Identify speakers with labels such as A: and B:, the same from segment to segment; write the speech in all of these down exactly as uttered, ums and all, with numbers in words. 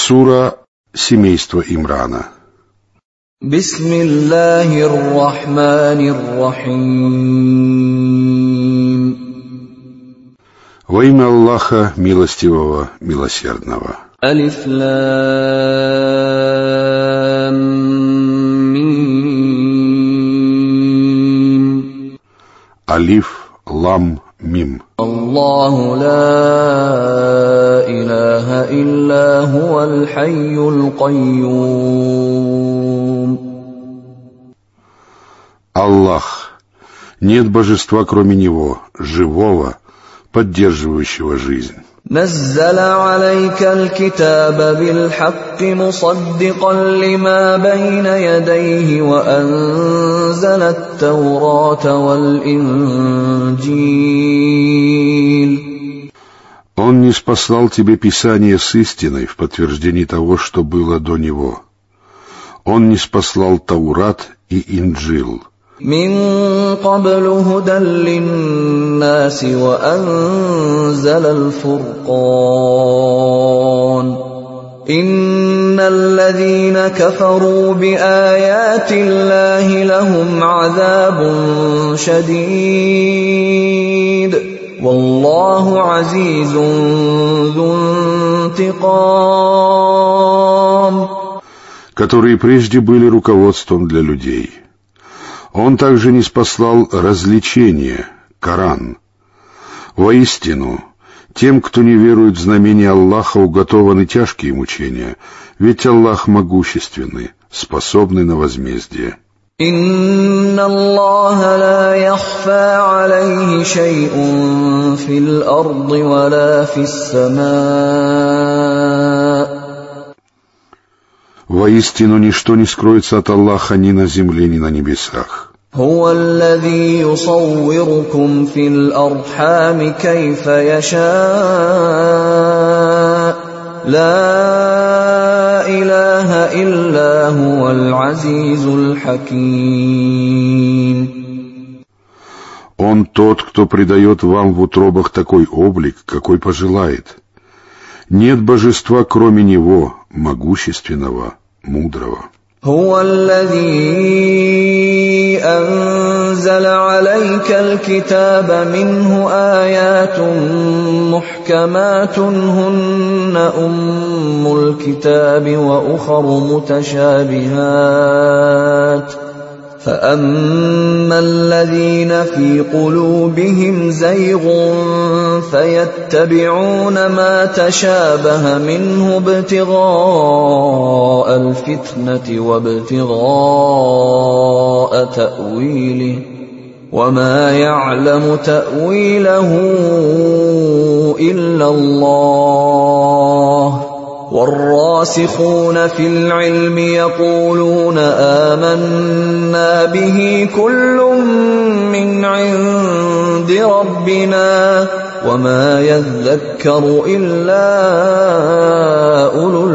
A: Сура семейства Имрана.
B: Бисмиллахир рахманир рахим.
A: Во имя Аллаха Милостивого, Милосердного.
B: Алиф лам мим.
A: Алиф лам мим.
B: Аллаху ла илаха илля хуваль хайюль кайюм.
A: Аллах. Нет божества, кроме Него, живого, поддерживающего жизнь.
B: نزل عليك الكتاب بالحق مصدقا لما بين يديه وأنزل التوراة والإنجيل.
A: Он ниспослал тебе Писание с истиной в подтверждении того, что было до него. Он ниспослал Таурат и Инджил.
B: من قبل هدى للناس وأنزل الفرقان إن الذين كفروا بآيات الله لهم عذاب شديد والله عزيز ذو انتقام.
A: Которые прежде были руководством для людей. Он также ниспослал развлечение, Коран. Воистину, тем, кто не верует в знамения Аллаха, уготованы тяжкие мучения, ведь Аллах могущественный, способный на возмездие.
B: إن الله لا يخفى عليه شيء في الأرض ولا في السماء.
A: Воистину, ничто не скроется от Аллаха ни на земле, ни на небесах.
B: هو الذي يصوركم في الأرحام كيف يشاء لا إله إلا هو العزيز الحكيم.
A: Он тот, кто придает вам в утробах такой облик, какой пожелает. Нет божества, кроме Него, могущественного, мудрого.
B: هو الذي أنزل عليك الكتاب منه آيات محكمات هن أم الكتاب وأخر متشابهات فأما الذين في قلوبهم زيغ فيتبعون ما تشابه منه ابتغاء الفتنة وابتغاء تأويله وما يعلم تأويله إلا الله والراسخون في العلم يقولون آمنا به كل من عند ربنا وما يذكر إلا أولو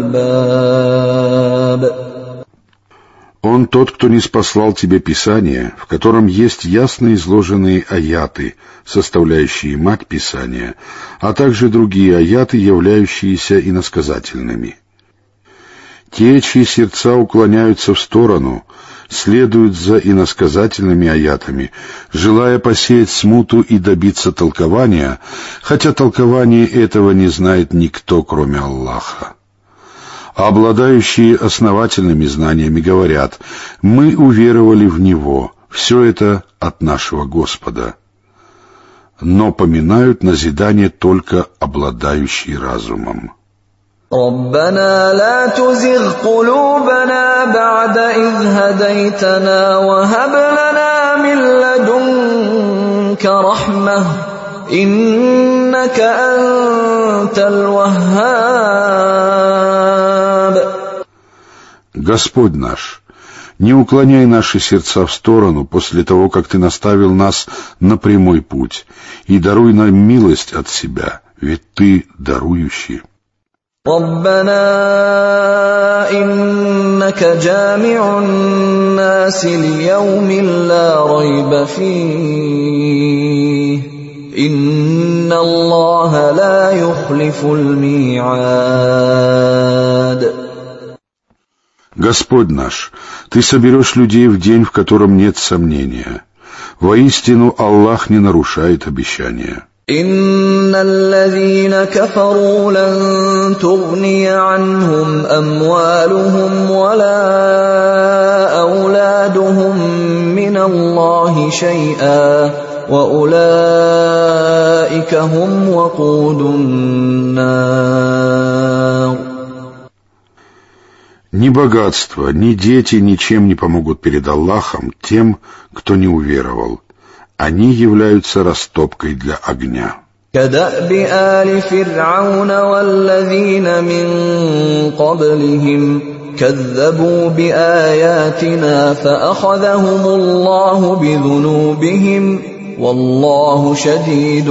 B: الألباب.
A: Он тот, кто ниспослал тебе Писание, в котором есть ясно изложенные аяты, составляющие мать Писания, а также другие аяты, являющиеся иносказательными. Те, чьи сердца уклоняются в сторону, следуют за иносказательными аятами, желая посеять смуту и добиться толкования, хотя толкование этого не знает никто, кроме Аллаха. Обладающие основательными знаниями говорят: «Мы уверовали в Него, все это от нашего Господа». Но поминают назидание только обладающие разумом.
B: ربنا لا تزغ قلوبنا بعد إذ هديتنا وهب لنا من لدنك رحمة إنك أنت الوهاب.
A: Господь наш, не уклоняй наши сердца в сторону после того, как Ты наставил нас на прямой путь, и даруй нам милость от Себя, ведь Ты дарующий.
B: ربنا إنك جامع الناس ليوم لا ريب فيه إن الله لا يخلف الميعاد.
A: Господь наш, Ты соберешь людей в день, в котором нет сомнения. Воистину, Аллах не нарушает обещания.
B: إن الذين كفروا لن تغني عنهم أموالهم ولا أولادهم من الله شيئا وأولئك هم وقود النار.
A: Ни богатство, ни дети ничем не помогут перед Аллахом тем, кто не уверовал. Они являются растопкой для огня.
B: كدأب آل فرعون والذين من قبلهم كذبوا بآياتنا فأخذهم الله بذنوبهم والله شديد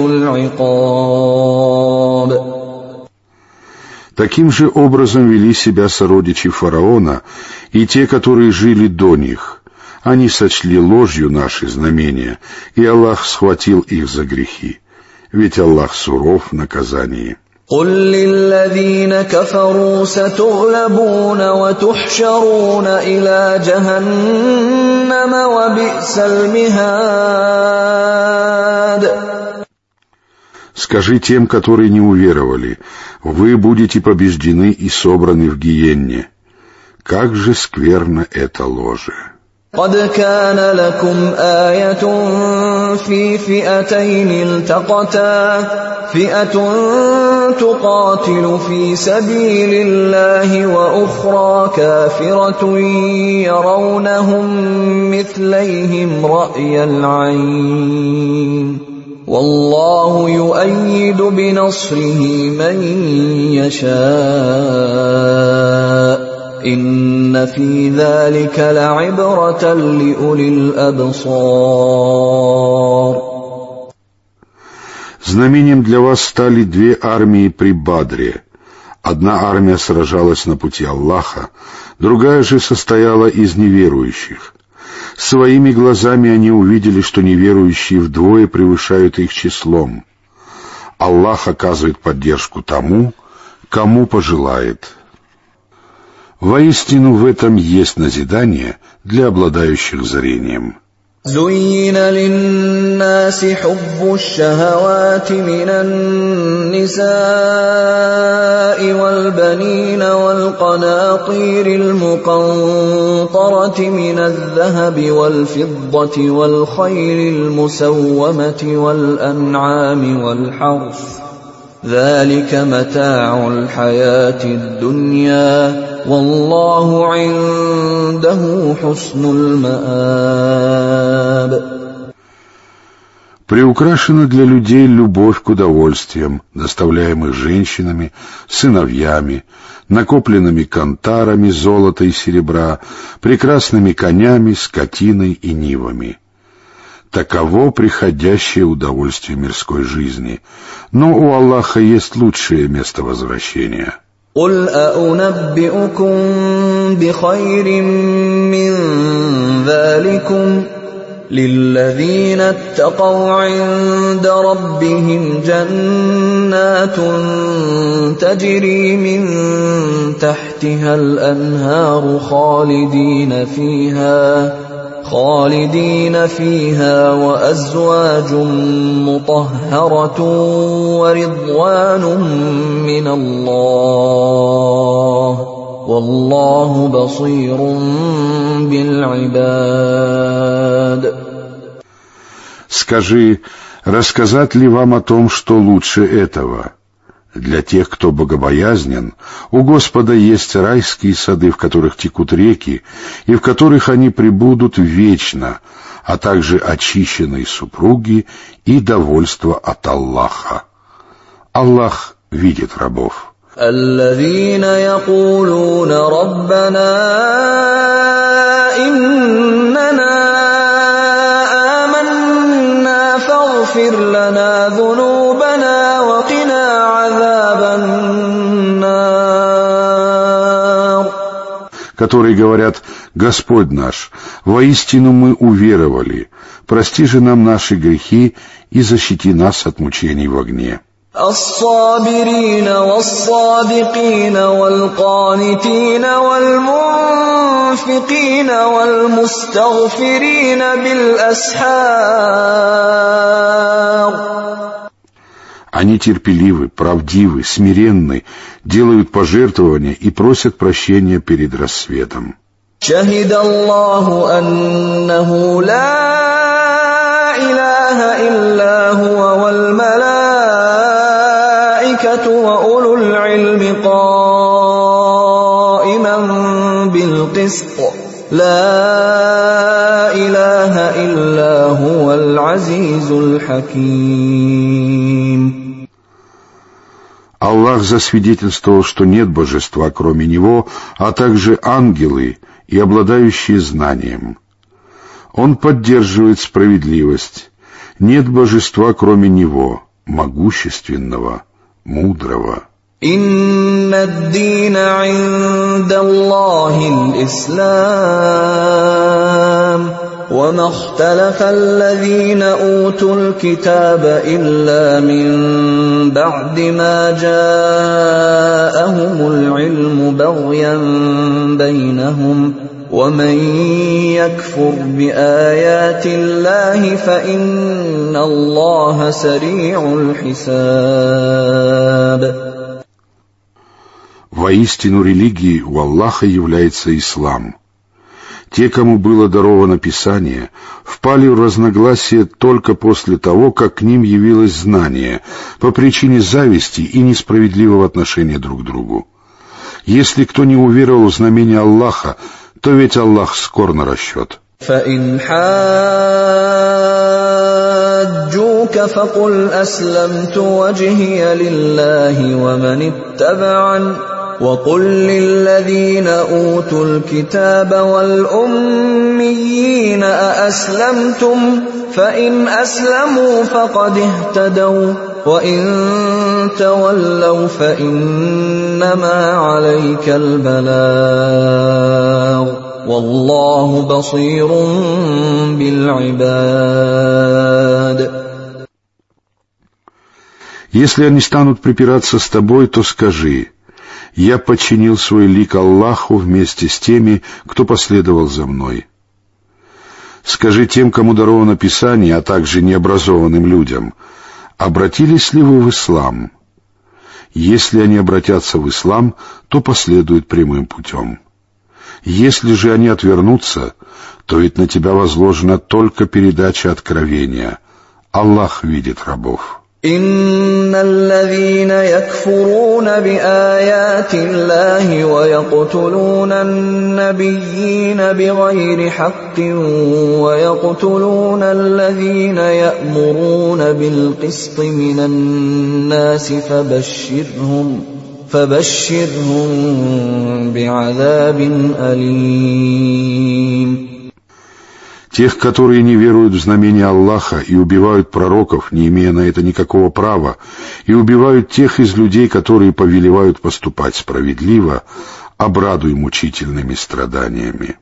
B: العقاب.
A: Таким же образом вели себя сородичи фараона и те, которые жили до них. Они сочли ложью наши знамения, и Аллах схватил их за грехи. Ведь Аллах суров в наказании.
B: قل للذين كفروا ستغلبون وتحشرون إلى جهنم وبئس المهاد.
A: Скажи тем, которые не уверовали, вы будете побеждены и собраны в гиенне. Как же скверно это ложе!
B: قد كان لكم آية في فئتين التقتا فئة تقاتل في سبيل الله وأخرى كافرة يرونهم مثليهم رأي العين والله يؤيد بنصره من يشاء إن في ذلك لعبرة لأولي الأبصار.
A: Знамением для вас стали две армии при Бадре. Одна армия сражалась на пути Аллаха, другая же состояла из неверующих. Своими глазами они увидели, что неверующие вдвое превышают их числом. Аллах оказывает поддержку тому, кому пожелает. Воистину в этом есть назидание для обладающих зрением.
B: زين للناس حب الشهوات من النساء والبنين والقناطير المقنطرة من الذهب والفضة والخيل المسومة والأنعام والحرث ذلك متاع الحياة الدنيا والله عنده حسن المآب.
A: Приукрашена для людей любовь к удовольствиям, доставляемых женщинами, сыновьями, накопленными кантарами золота и серебра, прекрасными конями, скотиной и нивами. Таково приходящее удовольствие мирской жизни, но у Аллаха есть лучшее место возвращения.
B: قل أأنبئكم بخير من ذلكم للذين اتقوا عند ربهم جنات تجري من تحتها الأنهار خالدين فيها خالدين فيها وأزواج مطهرة ورضوان من الله والله بصير بالعباد.
A: Скажи, рассказать ли вам о том, что лучше этого? Для тех, кто богобоязнен, у Господа есть райские сады, в которых текут реки, и в которых они пребудут вечно, а также очищенные супруги и довольство от Аллаха. Аллах видит рабов.
B: الذين يقولون ربنا إننا آمنا فاغفر لنا ذنوبنا وقنا عذاب النار.
A: Которые говорят: Господь наш, воистину мы уверовали, прости же нам наши грехи и защити нас от мучений в огне.
B: الصابرين والصادقين والقانتين والمنفقين والمستغفرين بالأسحار.
A: Они терпеливы, правдивы, смиренны, делают пожертвования и просят прощения перед рассветом.
B: شهد الله أنه لا إله إلا هو والملائكة وأولو العلم قائما بالقسط لا إله إلا هو العزيز الحكيم.
A: Аллах засвидетельствовал, что нет божества, кроме Него, а также ангелы и обладающие знанием. Он поддерживает справедливость. Нет божества, кроме Него, могущественного, мудрого.
B: إن الدين عند الله الإسلام وما اختلف الذين أوتوا الكتاب إلا من بعد ما جاءهم العلم بغيا بينهم ومن يكفر بآيات الله فإن الله سريع الحساب.
A: Воистину религией у Аллаха является ислам. Те, кому было даровано Писание, впали в разногласия только после того, как к ним явилось знание, по причине зависти и несправедливого отношения друг к другу. Если кто не уверовал в знамение Аллаха, то ведь Аллах скор на расчет.
B: فإن حاجوك فقل أسلمت وجهي لله ومن اتبعني وقل للذين أوتوا الكتاب والأميين أأسلمتم فإن أسلموا فقد اهتدوا وإن تولوا فإنما عليك البلاغ والله بصير بالعباد.
A: Если они станут припираться с тобой, то скажи: «Я подчинил свой лик Аллаху вместе с теми, кто последовал за мной». Скажи тем, кому даровано Писание, а также необразованным людям: обратились ли вы в ислам? Если они обратятся в ислам, то последуют прямым путем. Если же они отвернутся, то ведь на тебя возложена только передача откровения. Аллах видит рабов.
B: إن الذين يكفرون بآيات الله ويقتلون النبيين بغير حق ويقتلون الذين يأمرون بالقسط من الناس فبشرهم فبشرهم بعذاب أليم.
A: Тех, которые не веруют в знамения Аллаха и убивают пророков, не имея на это никакого права, и убивают тех из людей, которые повелевают поступать справедливо, обрадуй мучительными страданиями.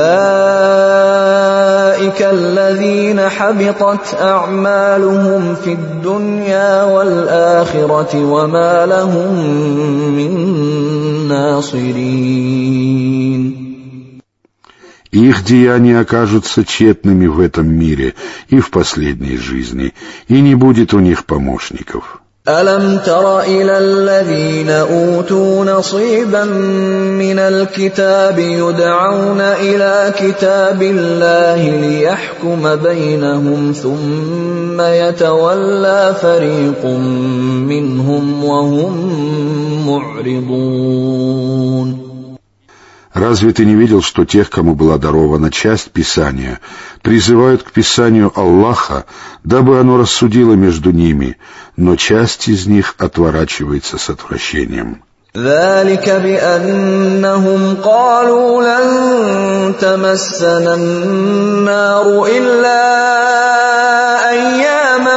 B: أولئك الذين حبطت أعمالهم في الدنيا والآخرة وما لهم من ناصرين.
A: Их деяния окажутся тщетными в этом мире и в последней жизни, и не будет у них помощников.
B: ألم تر إلى الذين أوتوا نصيبا من الكتاب يدعون إلى كتاب الله ليحكم بينهم ثم يتولى فريق منهم وهم معرضون.
A: Разве ты не видел, что тех, кому была дарована часть Писания, призывают к Писанию Аллаха, дабы оно рассудило между ними, но часть из них отворачивается с отвращением?
B: ذلك بأنهم قالوا لن تمسنا النار إلا أياما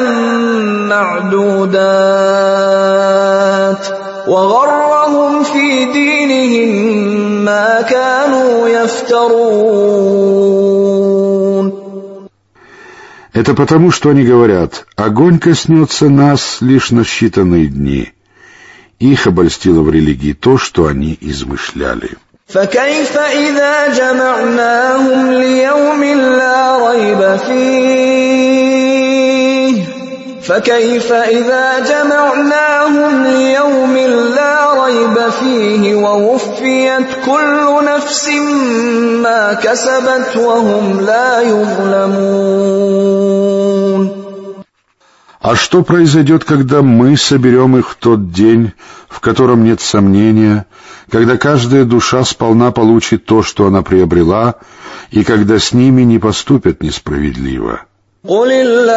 B: معدودات وغرهم في دينهم ما كانوا يفترون.
A: Это потому, что они говорят: огонь коснется нас лишь на считанные дни. Их обольстило в религии то, что они измышляли.
B: فكيف إذا جمعناهم ليوم لا ريب فيه فكيف إذا جمعناهم ليوم لا ريب فيه ووفيت كل نفس ما كسبت وهم لا يظلمون.
A: А что произойдет, когда мы соберем их в тот день, в котором нет сомнения, когда каждая душа сполна получит то, что она приобрела, и когда с ними не поступят несправедливо?
B: قل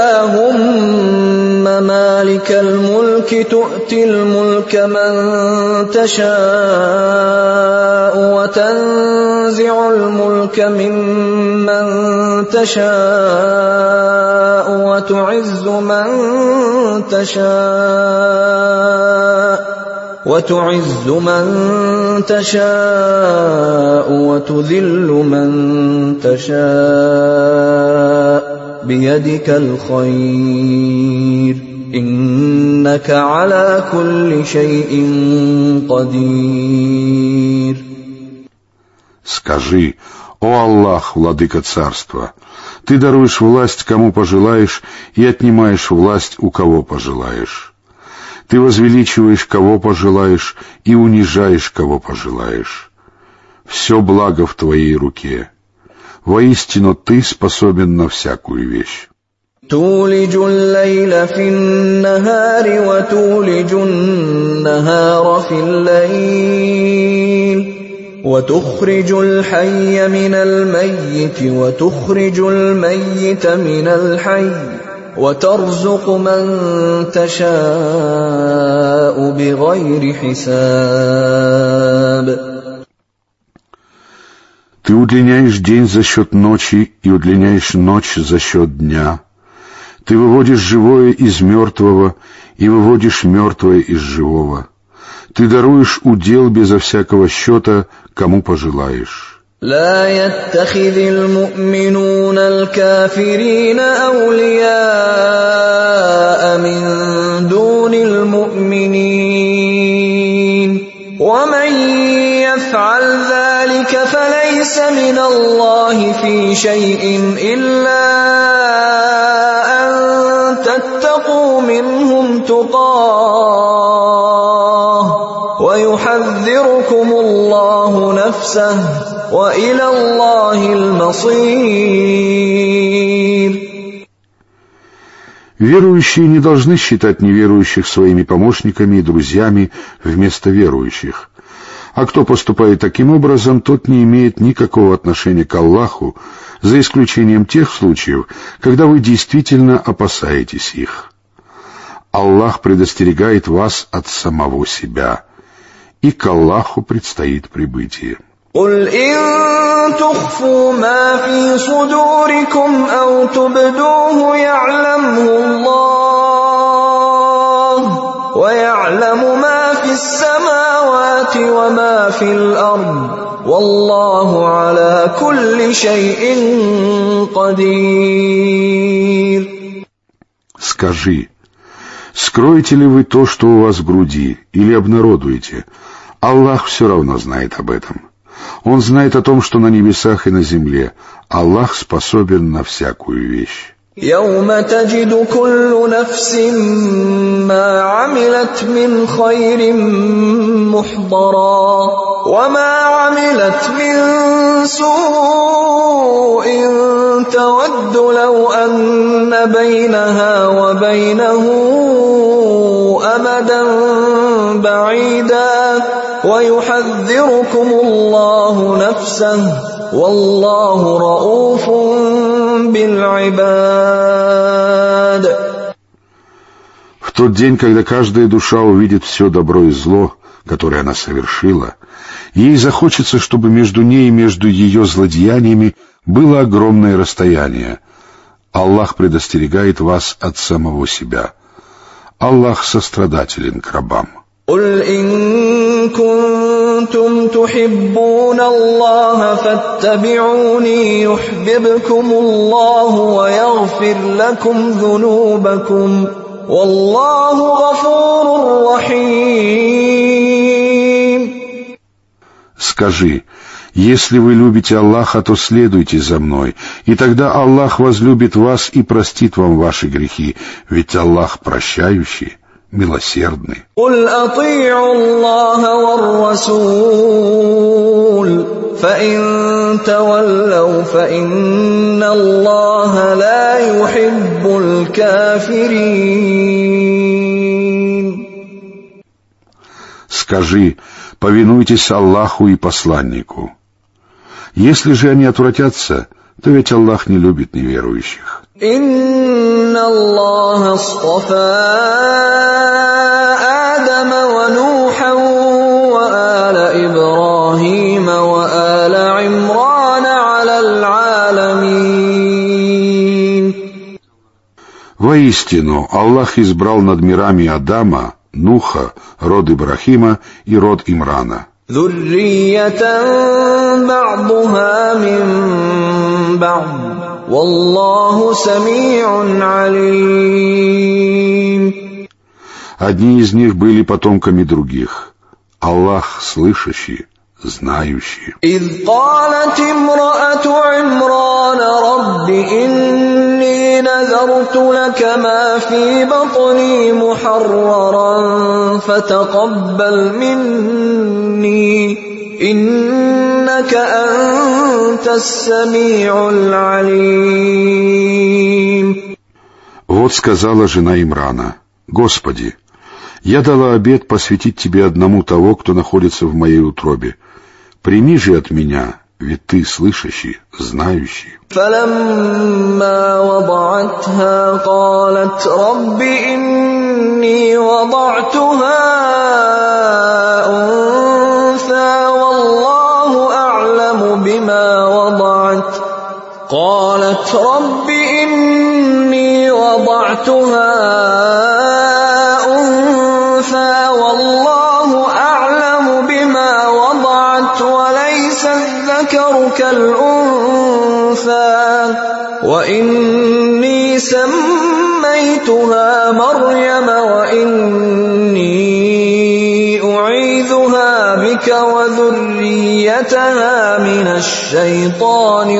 B: اللهم مالك الملك تؤتي الملك من تشاء وتنزع الملك ممن تشاء وتعز من تشاء وتعز من تشاء وتذل من تشاء بيدك الخير إنك على كل شيء قدير.
A: Скажи: «О Аллах, владыка царства, ты даруешь власть кому пожелаешь и отнимаешь власть у кого пожелаешь. Ты возвеличиваешь кого пожелаешь и унижаешь кого пожелаешь. Все благо в твоей руке. Воистину ты способен на всякую вещь».
B: تولج الليل في النهار وتولج النهار في الليل وتخرج الحي من الميت وتخرج الميت من الحي وترزق من تشاء بغير حساب.
A: Ты удлиняешь день за счет ночи и удлиняешь ночь за счет дня. Ты выводишь живое из мертвого и выводишь мертвое из живого. Ты даруешь удел безо всякого счета, кому пожелаешь.
B: لا يتخذ المؤمنون الكافرين أولياء من دون المؤمنين ومن يفعل ذلك فليس من الله في شيء إلا أن تتقوا منهم تقاه ويحذركم الله نفسه وإلى الله المصير.
A: Верующие не должны считать неверующих своими помощниками и друзьями вместо верующих. А кто поступает таким образом, тот не имеет никакого отношения к Аллаху, за исключением тех случаев, когда вы действительно опасаетесь их. Аллах предостерегает вас от самого себя, и к Аллаху предстоит прибытие.
B: قل إن تخفوا ما في صدوركم أو تبدوه يعلمه الله ويعلم ما في السماوات وما في الأرض والله على كل شيء قدير.
A: Скажи: скроете ли вы то, что у вас в груди, или обнародуете? Аллах все равно знает об этом. Он знает о том, что на небесах и на земле. Аллах способен на всякую вещь.
B: يوم تجد كل نفس ما عملت من خير محضرا وما عملت من سوء تود لو أن بينها وبينه أمدا بعيدا ويحذركم الله نفسه والله رؤوف بالعباد.
A: В тот день, когда каждая душа увидит все добро и зло, которое она совершила, ей захочется, чтобы между ней и между ее злодеяниями было огромное расстояние. Аллах предостерегает вас от самого себя. Аллах сострадателен к рабам.
B: قل إن كنتم تحبون الله فاتبعوني يحببكم الله ويغفر لكم ذنوبكم والله غفور رحيم.
A: Скажи: если вы любите Аллаха, то следуйте за мной, и тогда Аллах возлюбит вас и простит вам ваши грехи, ведь Аллах прощающий, милосердный.
B: قل أطيعوا الله والرسول فإن تولوا فإن الله لا يحب الكافرين.
A: Скажи: повинуйтесь Аллаху и посланнику. Если же они отвратятся, то ведь Аллах не любит неверующих.
B: إن الله اصطفى آدم ونوحا وآل إبراهيم وآل عمران على العالمين.
A: Воистину, Аллах избрал над мирами Адама, Нуха, род Ибрахима и род Имрана.
B: ذرية بعضها من بعض والله سميع عليم.
A: Одни из них были потомками других. Аллах слышащий, знающий.
B: إذ قالت امرأة عمران رب إني نذرت لك ما في بطني محررا فتقبل مني إنك أنت السميع العليم.
A: Вот сказала жена Имрана: Господи, я дала обет посвятить Тебе одному того, кто находится в моей утробе. Прими же от меня, ведь Ты слышащий, знающий.
B: فلما وضعتها قالت رب إني وضعتها أنثى والله أعلم بما وضعت قالت رب إني وضعتها أنثى والله أعلم بما وضعت وليس الذكر كالأنثى وإني سميتها مريم وإني أعيذها بك وذريتها من الشيطان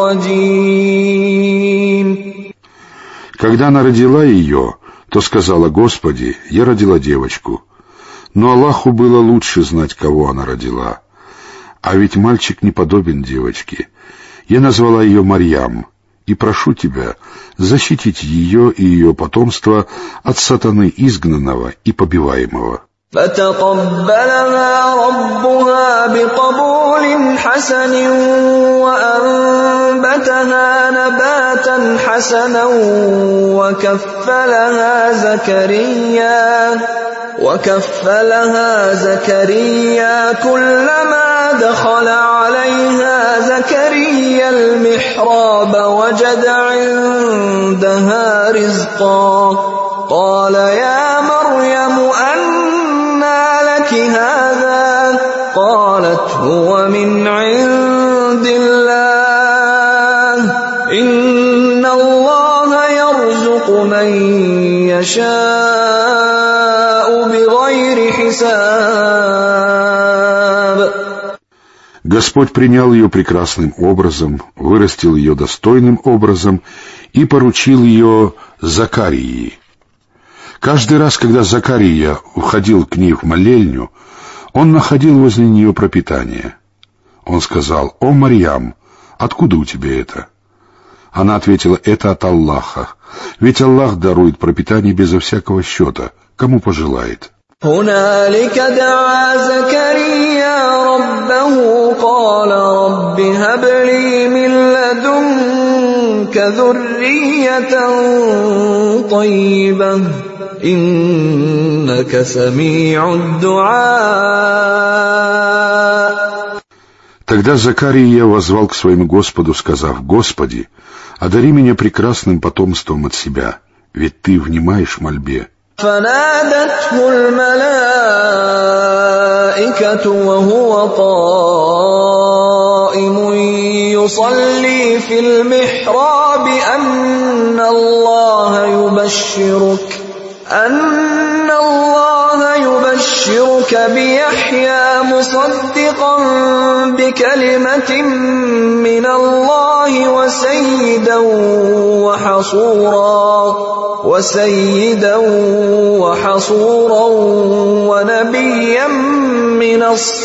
B: الرجيم.
A: Когда она родила ее, то сказала: Господи, я родила девочку. Но Аллаху было лучше знать, кого она родила. А ведь мальчик не подобен девочке. Я назвала ее Марьям, и прошу Тебя защитить ее и ее потомство от сатаны изгнанного и побиваемого.
B: فتقبلها ربها بقبول حسن وأنبتها نباتا حسنا وكفلها زكريا وكفلها زكريا كلما دخل عليها زكريا المحراب وجد عندها رزقا قال يا مريم أنى لك هذا قالت هو من عند الله إن الله يرزق من يشاء بغير حساب.
A: Господь принял ее прекрасным образом, вырастил ее достойным образом и поручил ее Закарии. Каждый раз, когда Закария уходил к ней в молельню, он находил возле нее пропитание. Он сказал: «О, Марьям, откуда у тебя это?» Она ответила: «Это от Аллаха, ведь Аллах дарует пропитание безо всякого счета, кому пожелает».
B: هنالك دعا زكريا ربه قال رب هب لي من لدنك ذرية طيبة إنك سميع الدعاء.
A: Тогда Закария воззвал к своему Господу, сказав: «Господи, одари меня прекрасным потомством от себя, ведь Ты внимаешь мольбе».
B: فنادته الملائكة وهو قائم يصلي في المحراب أن الله يبشرك أن الله يبشرك بيحيى مصدقا بكلمة من الله وسيدا وحصورا وسيدا وحصورا ونبيا من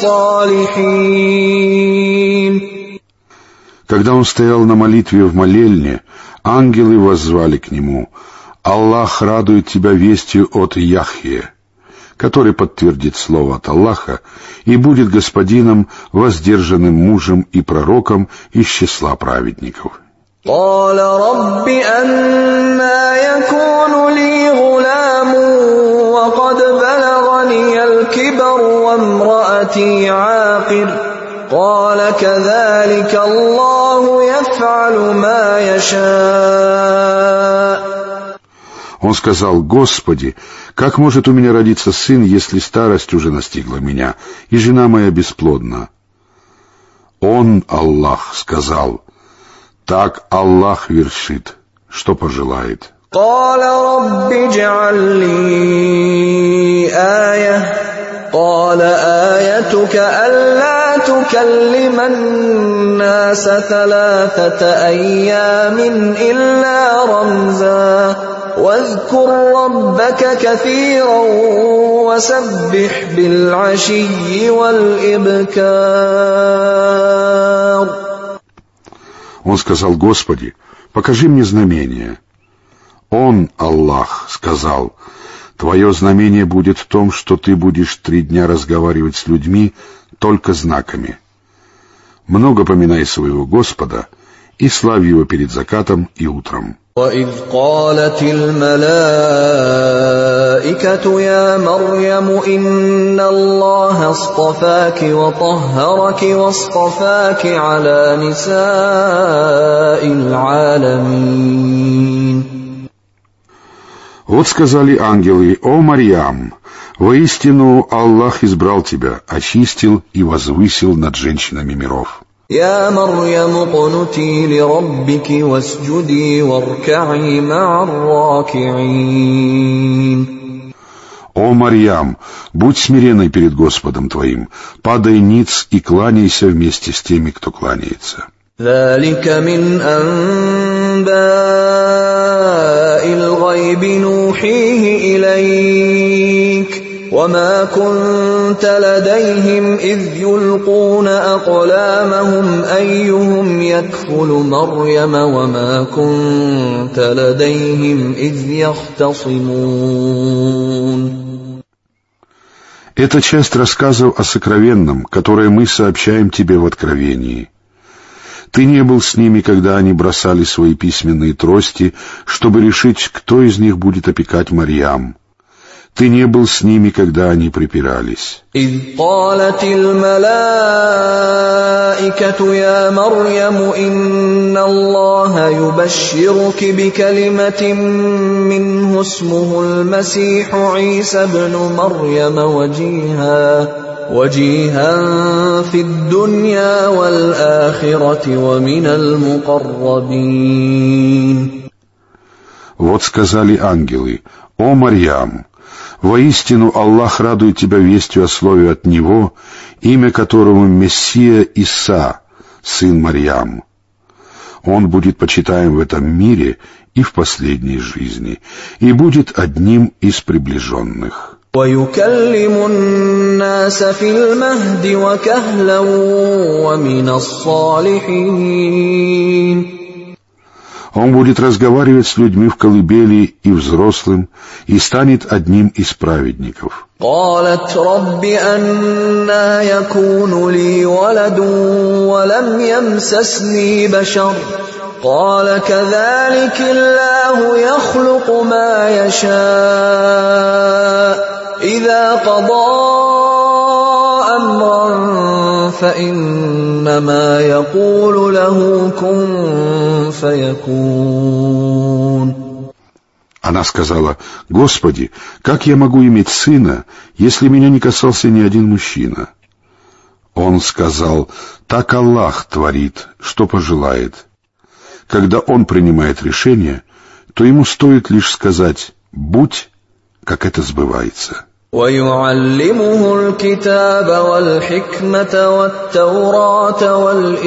B: الصالحين.
A: Когда он стоял на молитве в молельне, ангелы воззвали к нему: «Аллах радует тебя вестью от Яхье, который подтвердит слово от Аллаха и будет господином, воздержанным мужем и пророком из числа праведников».
B: قال رب أنى يكون لي غلام وقد بلغني الكبر وامرأتي عاقر قال كذلك الله يفعل ما يشاء.
A: Он сказал: «Господи, как может у меня родиться сын, если старость уже настигла меня, и жена моя бесплодна?» Он, Аллах, сказал: «Так Аллах вершит, что пожелает».
B: قال رب اجعل لي آية قال آيتك ألا تكلم الناس ثلاثة أيام إلا رمزا واذكر ربك كثيرا وسبح بالعشي والإبكار.
A: Он сказал: «Господи, покажи мне знамение». Он, Аллах, сказал: «Твое знамение будет в том, что ты будешь три дня разговаривать с людьми только знаками. Много поминай своего Господа и славь Его перед закатом и утром».
B: وَإِذْ قَالَتِ الْمَلَائِكَةُ يَا مَرْيَمُ إِنَّ اللَّهَ اصْطَفَاكِ وَطَهَّرَكِ وَاصْطَفَاكِ عَلَى نِسَاءِ الْعَالَمِينَ.
A: Вот сказали ангелы: «О Марьям, воистину Аллах избрал тебя, очистил и возвысил над женщинами миров».
B: يا مريم اقنتي لربك واسجدي واركعي مع الراكعين.
A: О Марьям, будь смиренной перед Господом твоим, падай ниц и кланяйся вместе с теми, кто кланяется.
B: ذلك من أنباء الغيب نوحيه إليك وما كنت لديهم إذ يلقون أقلامهم أيهم يكفل مريم وما كنت لديهم إذ يختصمون.
A: Это часть рассказов о сокровенном, которое мы сообщаем тебе в Откровении. Ты не был с ними, когда они бросали свои письменные трости, чтобы решить, кто из них будет опекать Марьям. Ты не был с ними, когда они припирались.
B: إذ قالت الملائكة يا مريم إن الله يبشرك بكلمة منه اسمه المسيح عيسى ابن مريم وجيها وجيها في الدنيا والآخرة ومن المقربين.
A: Вот сказали ангелы: «О Марьям, воистину Аллах радует тебя вестью о слове от Него, имя которому Мессия Иса, сын Марьям. Он будет почитаем в этом мире и в последней жизни, и будет одним из приближенных».
B: وَيُكَلِّمُ النَّاسَ فِي الْمَهْدِ وَكَهْلًا وَمِنَ الصَّالِحِينَ.
A: Он будет разговаривать с людьми в колыбели и взрослым, и станет одним из праведников.
B: قالت رب أنى يكون لي ولد ولم يمسسني بشر قال كذلك الله يخلق ما يشاء إذا قضى أمرا فإنما يقول له كن فيكون.
A: Она сказала: «Господи, как я могу иметь сына, если меня не касался ни один мужчина?» Он сказал: «Так Аллах творит, что пожелает. Когда Он принимает решение, то ему стоит лишь сказать: будь, как это сбывается».
B: وَيُعَلِّمُهُ الْكِتَابَ وَالْحِكْمَةَ وَالتَّوْرَاةَ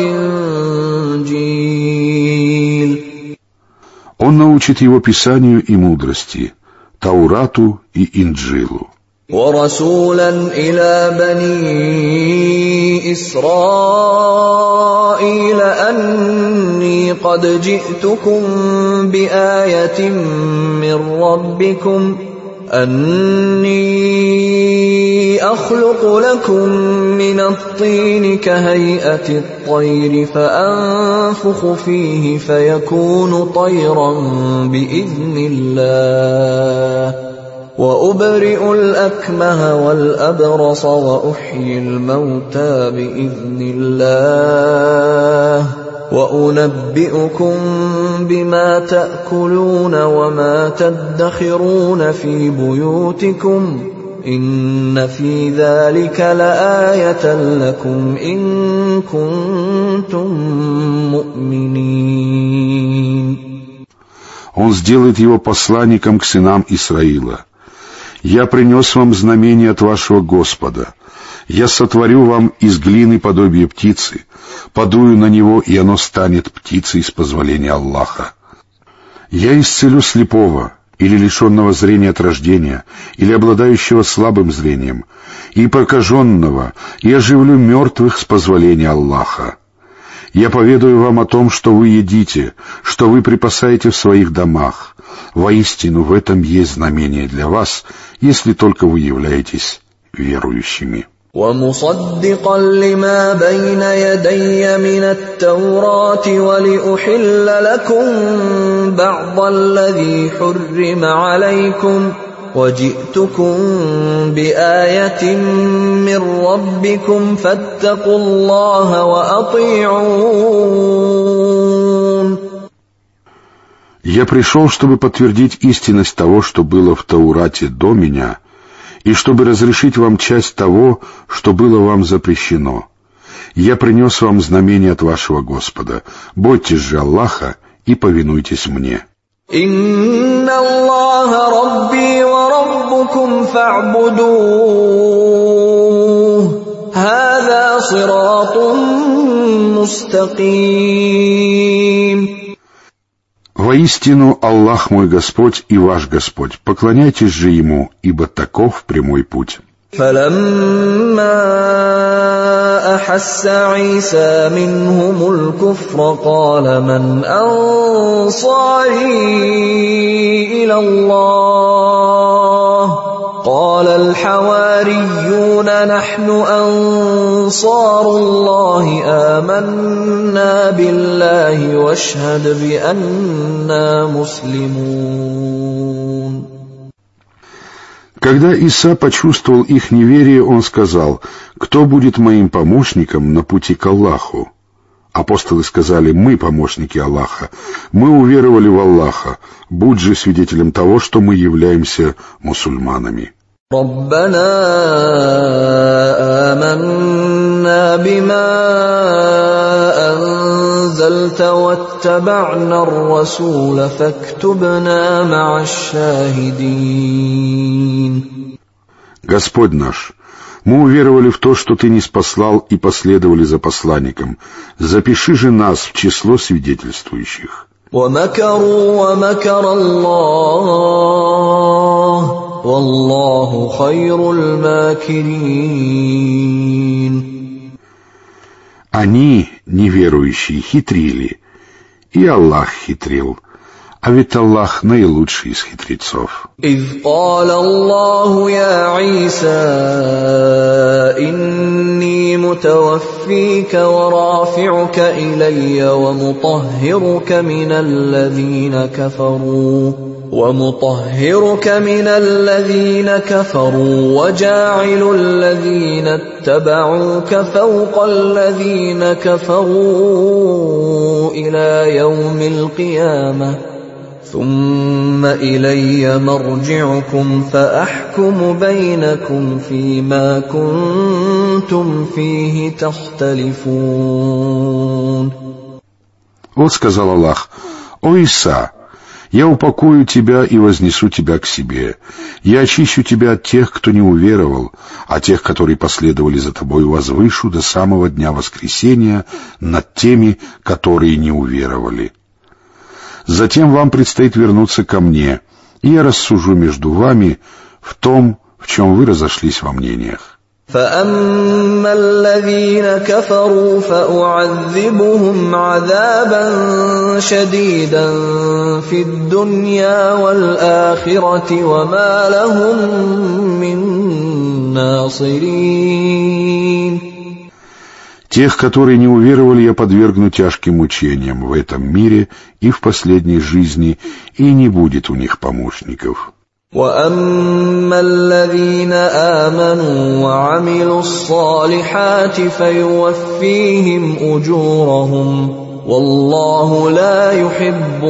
B: وَالْإِنْجِيلَ.
A: Он научит его Писанию и мудрости, Таурату и Инджилу.
B: وَرَسُولًا إِلَى بَنِي إِسْرَائِيلَ أَنِّي قَدْ جِئْتُكُم بِآيَةٍ مِّن رَّبِّكُمْ أَنِّي أَخْلُقُ لَكُم مِّنَ الطِّينِ كَهَيْئَةِ الطَّيْرِ فَأَنفُخُ فِيهِ فَيَكُونُ طَيْرًا بِإِذْنِ اللَّهِ وَأُبْرِئُ الْأَكْمَهَ وَالْأَبْرَصَ وَأُحْيِي الْمَوْتَىٰ بِإِذْنِ اللَّهِ وَأُنَبِّئُكُم بِمَا تَأْكُلُونَ وَمَا تَدَّخِرُونَ فِي بُيُوتِكُمْ إِنَّ فِي ذَلِكَ لَآيَةً لَّكُمْ إِن كُنتُم مُّؤْمِنِينَ.
A: Он сделает его посланником к сынам Исраила. «Я принес вам знамение от вашего Господа. Я сотворю вам из глины подобие птицы, подую на него, и оно станет птицей с позволения Аллаха. Я исцелю слепого, или лишенного зрения от рождения, или обладающего слабым зрением, и прокаженного, и оживлю мертвых с позволения Аллаха. Я поведаю вам о том, что вы едите, что вы припасаете в своих домах. Воистину, в этом есть знамение для вас, если только вы являетесь верующими».
B: وَمُصَدِّقًا لِّمَا بَيْنَ يَدَيَّ مِنَ التَّوْرَاةِ وَلِأُحِلَّ لَكُم بَعْضَ الَّذِي حُرِّمَ عَلَيْكُمْ وَجِئْتُكُم بِآيَةٍ مِّن رَّبِّكُمْ فَاتَّقُوا اللَّهَ وَأَطِيعُونِ.
A: Я пришел, чтобы подтвердить истинность того, что было в Таурате до меня, и чтобы разрешить вам часть того, что было вам запрещено. Я принес вам знамение от вашего Господа. Бойтесь же Аллаха и повинуйтесь мне.
B: إِنَّ اللَّهَ رَبِّي وَرَبُّكُمْ فَاعْبُدُوهُ هَذَا صِرَاطٌ مُّسْتَقِيمٌ.
A: Воистину, Аллах мой Господь и ваш Господь. Поклоняйтесь же Ему, ибо таков прямой путь.
B: فَلَمَّا أَحَسَّ عِيسَىٰ مِنْهُمُ الْكُفْرَ قَالَ مَنْ أَنصَارِي إِلَى اللَّهِ قَالَ الْحَوَارِيُّونَ نَحْنُ أَنصَارُ اللَّهِ آمَنَّا بِاللَّهِ وَاشْهَدْ بِأَنَّا مُسْلِمُونَ.
A: Когда Иса почувствовал их неверие, он сказал: «Кто будет моим помощником на пути к Аллаху?» Апостолы сказали: «Мы помощники Аллаха, мы уверовали в Аллаха, будь же свидетелем того, что мы являемся мусульманами».
B: رَبَّنَا آمَنَّا بِمَا أَنزَلْتَ وَاتَّبَعْنَا الرَّسُولَ فَاكْتُبْنَا مَعَ الشَّاهِدِينَ.
A: Господь наш, мы уверовали в то, что Ты ниспослал, и последовали за посланником. Запиши же нас в число свидетельствующих.
B: وَمَكَرُوا وَمَكَرَ اللَّهُ وَاللَّهُ خَيْرُ الْمَاكِرِينَ.
A: Они, неверующие, хитрили, и Аллах хитрил, а ведь Аллах наилучший из хитрецов.
B: إِذْ قَالَ اللَّهُ يَا عِيسَىٰ إِنِّي مُتَوَفِّيكَ وَرَافِعُكَ إِلَيَّ وَمُطَهِّرُكَ مِنَ الَّذِينَ كَفَرُوا وَمُطَهِّرُكَ مِنَ الَّذِينَ كَفَرُوا وَجَاعِلُ الَّذِينَ اتَّبَعُوكَ فَوْقَ الَّذِينَ كَفَرُوا إِلَى يَوْمِ الْقِيَامَةِ ثم إلي مرجعكم فأحكم بينكم فيما كنتم فيه تختلفون.
A: Вот сказал Аллах: «О Иса, я упокою тебя и вознесу тебя к себе. Я очищу тебя от тех, кто не уверовал, а тех, которые последовали за тобой, возвышу до самого дня воскресения над теми, которые не уверовали. Затем вам предстоит вернуться ко мне, и я рассужу между вами в том, в чем вы разошлись во мнениях».
B: فأما الذين كفروا فأعذبهم عذابا شديدا في الدنيا والآخرة وما لهم من ناصرين.
A: Тех, которые не уверовали, я подвергну тяжким мучениям в этом мире и в последней жизни, и не будет у них помощников.
B: وَأَمَّا الَّذِينَ آمَنُوا وَعَمِلُوا الصَّالِحَاتِ فَيُوَفِّيهِمْ أُجُورَهُمْ وَاللَّهُ لَا يُحِبُّ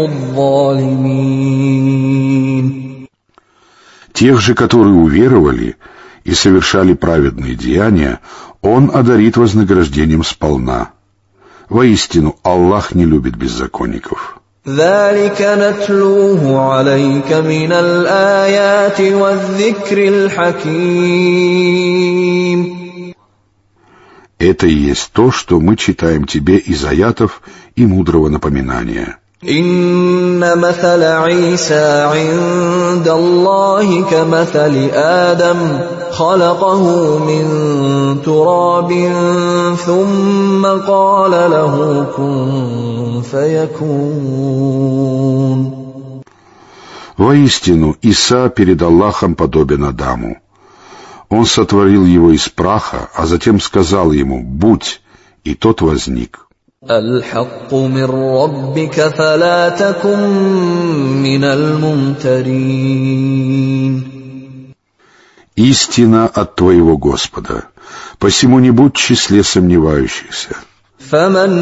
B: الظَّالِمِينَ.
A: Тех же, которые уверовали и совершали праведные деяния, Он одарит вознаграждением сполна. Воистину, Аллах не любит беззаконников.
B: ذَلِكَ نَتْلُوهُ عَلَيْكَ مِنَ الْآيَاتِ وَالذِّكْرِ الْحَكِيمِ.
A: Это и есть то, что мы читаем тебе из аятов и мудрого напоминания.
B: إِنَّ مَثَلَ عِيسَى عِندَ اللَّهِ كَمَثَلِ آدَمَ خَلَقَهُ مِن تُرَابٍ ثُمَّ قَالَ لَهُ كُن فَيَكُونُ.
A: Воистину, Иса перед Аллахом подобен Адаму. Он сотворил его из праха, а затем сказал ему: «Будь», и тот возник.
B: الحق من ربك فلا تكن من الممترين.
A: Истина от твоего Господа, посему не будь в числе сомневающихся.
B: فمن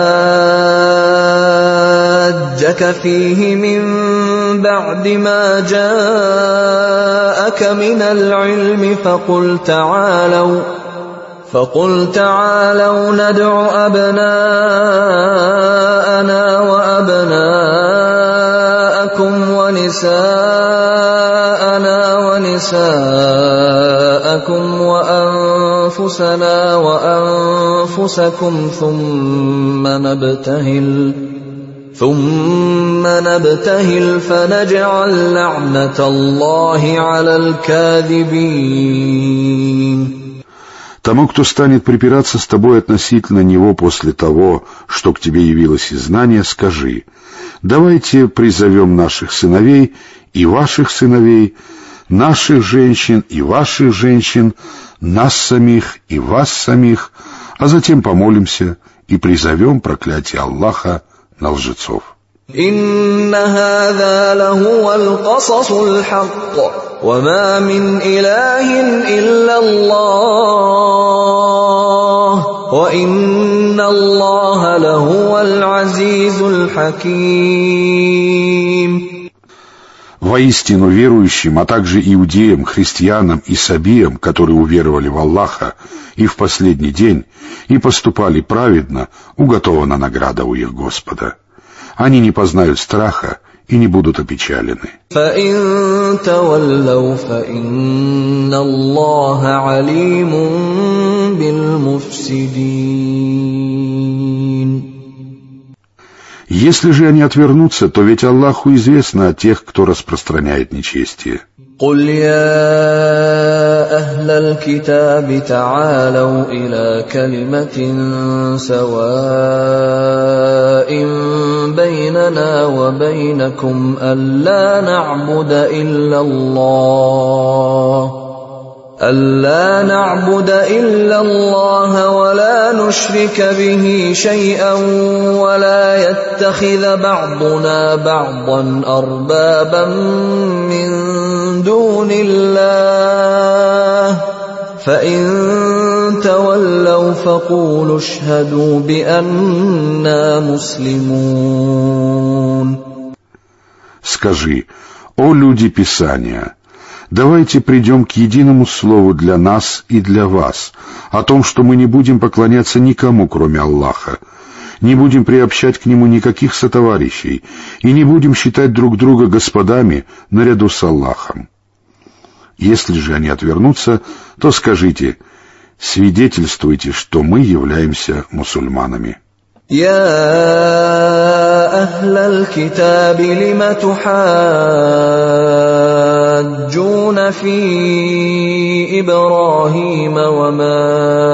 B: حاجك فيه من بعد ما جاءك من العلم فقل تعالوا فقل تعالوا ندع أبناءنا وأبناءكم ونساءنا ونساءكم وأنفسنا وأنفسكم ثم نبتهل ثم نبتهل فنجعل لعنة الله على الكاذبين.
A: Тому, кто станет припираться с тобой относительно него после того, что к тебе явилось из знания, скажи: давайте призовем наших сыновей и ваших сыновей, наших женщин и ваших женщин, нас самих и вас самих, а затем помолимся и призовем проклятие Аллаха на лжецов.
B: إن هذا لهو القصص الحق وما من إله إلا الله وإن الله لهو العزيز الحكيم.
A: Воистину верующим, а также иудеям, христианам и сабиям, которые уверовали в Аллаха и в последний день, и поступали праведно, уготована награда у их Господа. Они не познают страха и не будут опечалены.
B: فَإِن تَوَلَّوْا فَإِنَّ اللَّهَ عَلِيمٌ بِالْمُفْسِدِينَ.
A: Если же они отвернутся, то ведь Аллаху известно о тех, кто распространяет нечестие.
B: قُلْ يَا أَهْلَ الْكِتَابِ تَعَالَوْا إِلَى كَلِمَةٍ سَوَاءٍ بَيْنَنَا وَبَيْنَكُمْ أَلَّا نَعْبُدَ إِلَّا اللَّهَ أَلَّا نَعْبُدَ إِلَّا اللَّهَ وَلَا نُشْرِكَ بِهِ شَيْئًا وَلَا يَتَّخِذَ بَعْضُنَا بَعْضًا أَرْبَابًا مِّن دُونِ اللَّهِ فَإِن تَوَلَّوْا فَقُولُوا اشْهَدُوا بِأَنَّا مُسْلِمُونَ.
A: Скажи: «О люди Писания, давайте придем к единому слову для нас и для вас, о том, что мы не будем поклоняться никому, кроме Аллаха, не будем приобщать к Нему никаких сотоварищей и не будем считать друг друга господами наряду с Аллахом». Если же они отвернутся, то скажите: свидетельствуйте, что мы являемся мусульманами.
B: يا أهل الكتاب لم تحاجون في إبراهيم وما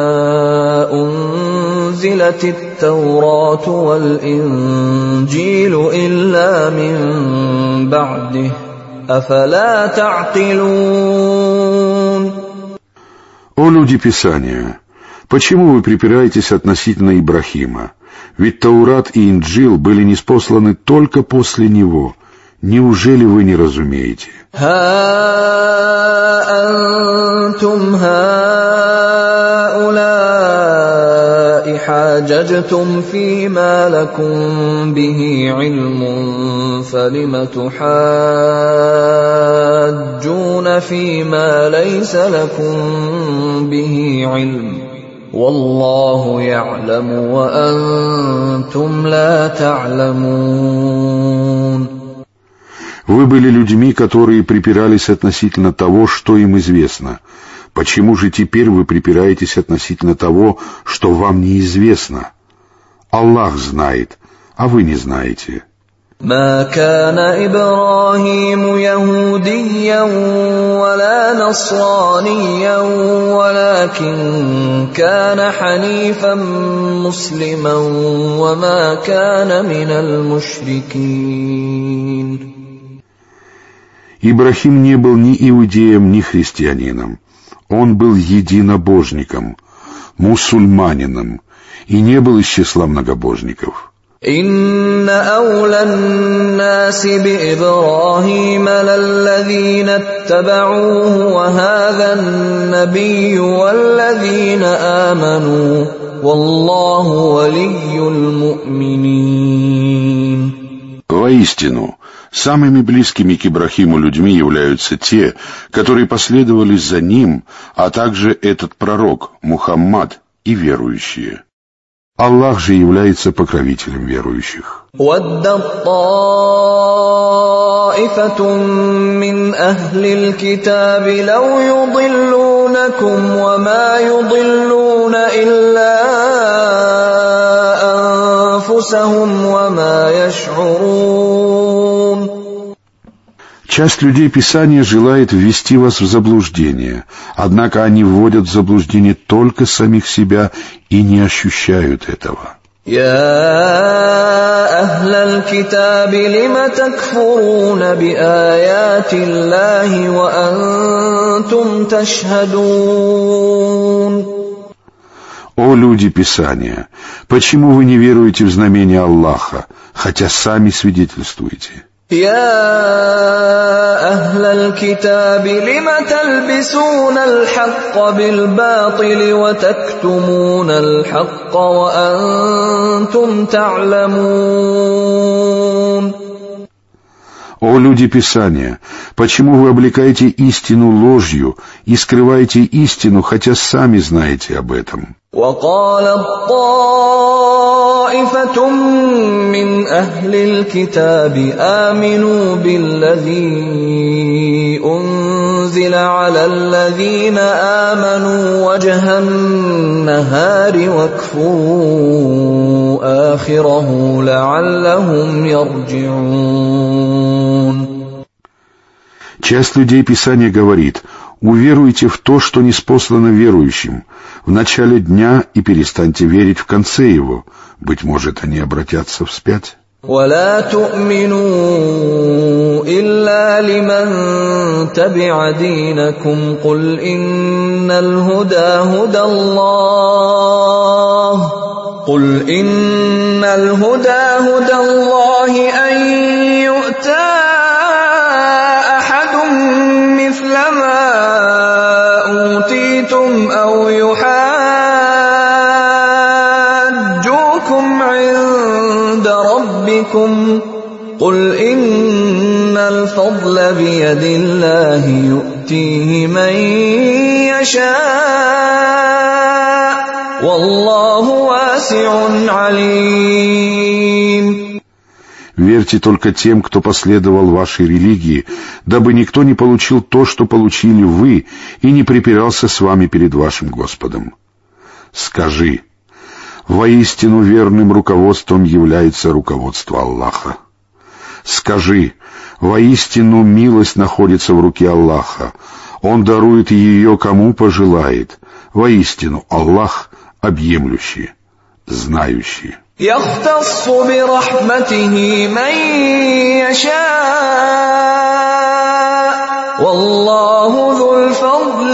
B: أنزلت التوراة والإنجيل إلا من بعده أفلا تعقلون.
A: О люди Писания, почему вы припираетесь относительно Ибрахима? Ведь Таурат и Инджил были ниспосланы только после него. Неужели вы не разумеете?
B: ها أنتم هؤلاء حاججتم فيما لكم به علم فلم تحاجون فيما ليس لكم به علم والله يعلم وأنتم لا تعلمون.
A: Вы были людьми, которые припирались относительно того, что им известно. Почему же теперь вы припираетесь относительно того, что вам неизвестно? Аллах знает, а вы не знаете.
B: ما كان إبراهيم يهوديا ولا نصرانيا ولكن كان حنيفا مسلما وما كان من المشركين.
A: Ибрахим не был ни иудеем, ни христианином. Он был единобожником, мусульманином, и не был из числа многобожников.
B: إن أولى الناس بإبراهيم للذين اتبعوه وهذا النبي والذين آمنوا والله ولي المؤمنين.
A: Воистину, самыми близкими к Ибрахиму людьми являются те, которые последовали за ним, а также этот пророк, Мухаммад, и верующие. Аллах же является покровителем верующих.
B: وَدَّت طَّائِفَةٌ مِّنْ أَهْلِ الْكِتَابِ لَوْ يُضِلُّونَكُمْ وَمَا يُضِلُّونَ إِلَّا أَنفُسَهُمْ وَمَا يَشْعُرُونَ.
A: Часть людей Писания желает ввести вас в заблуждение, однако они вводят в заблуждение только самих себя и не ощущают этого.
B: يا أهل الكتاب لم تكفرون بآيات الله وأنتم تشهدون.
A: О люди Писания, почему вы не веруете в знамения Аллаха, хотя сами свидетельствуете?
B: يا أهل الكتاب لم تلبسون الحق بالباطل وتكتمون الحق وأنتم تعلمون.
A: О люди Писания, почему вы облекаете истину ложью и скрываете истину, хотя сами знаете об этом?
B: وقالت طائفة من أهل الكتاب آمنوا بالذي أنزل على الذين آمنوا وجه النهار واكفروا آخره لعلهم يرجعون.
A: Часть людей Писания говорит: уверуйте в то, что ниспослано верующим в начале дня, и перестаньте верить в конце его. Быть может, они обратятся вспять.
B: ولا تؤمنوا إلا لمن تبع دينكم قل إن الهدى هدى الله قل إن الهدى هدى الله أن يؤتى أحد مثل ما أوتيتم أو يحاجوكم عند ربكم قل إن الفضل بيد الله يؤتيه من يشاء والله واسع عليم.
A: Верьте только тем, кто последовал вашей религии, дабы никто не получил то, что получили вы, и не припирался с вами перед вашим Господом. Скажи: воистину верным руководством является руководство Аллаха. Скажи: воистину милость находится в руке Аллаха, Он дарует ее кому пожелает. Воистину Аллах объемлющий, знающий.
B: يختص برحمته من يشاء والله ذو الفضل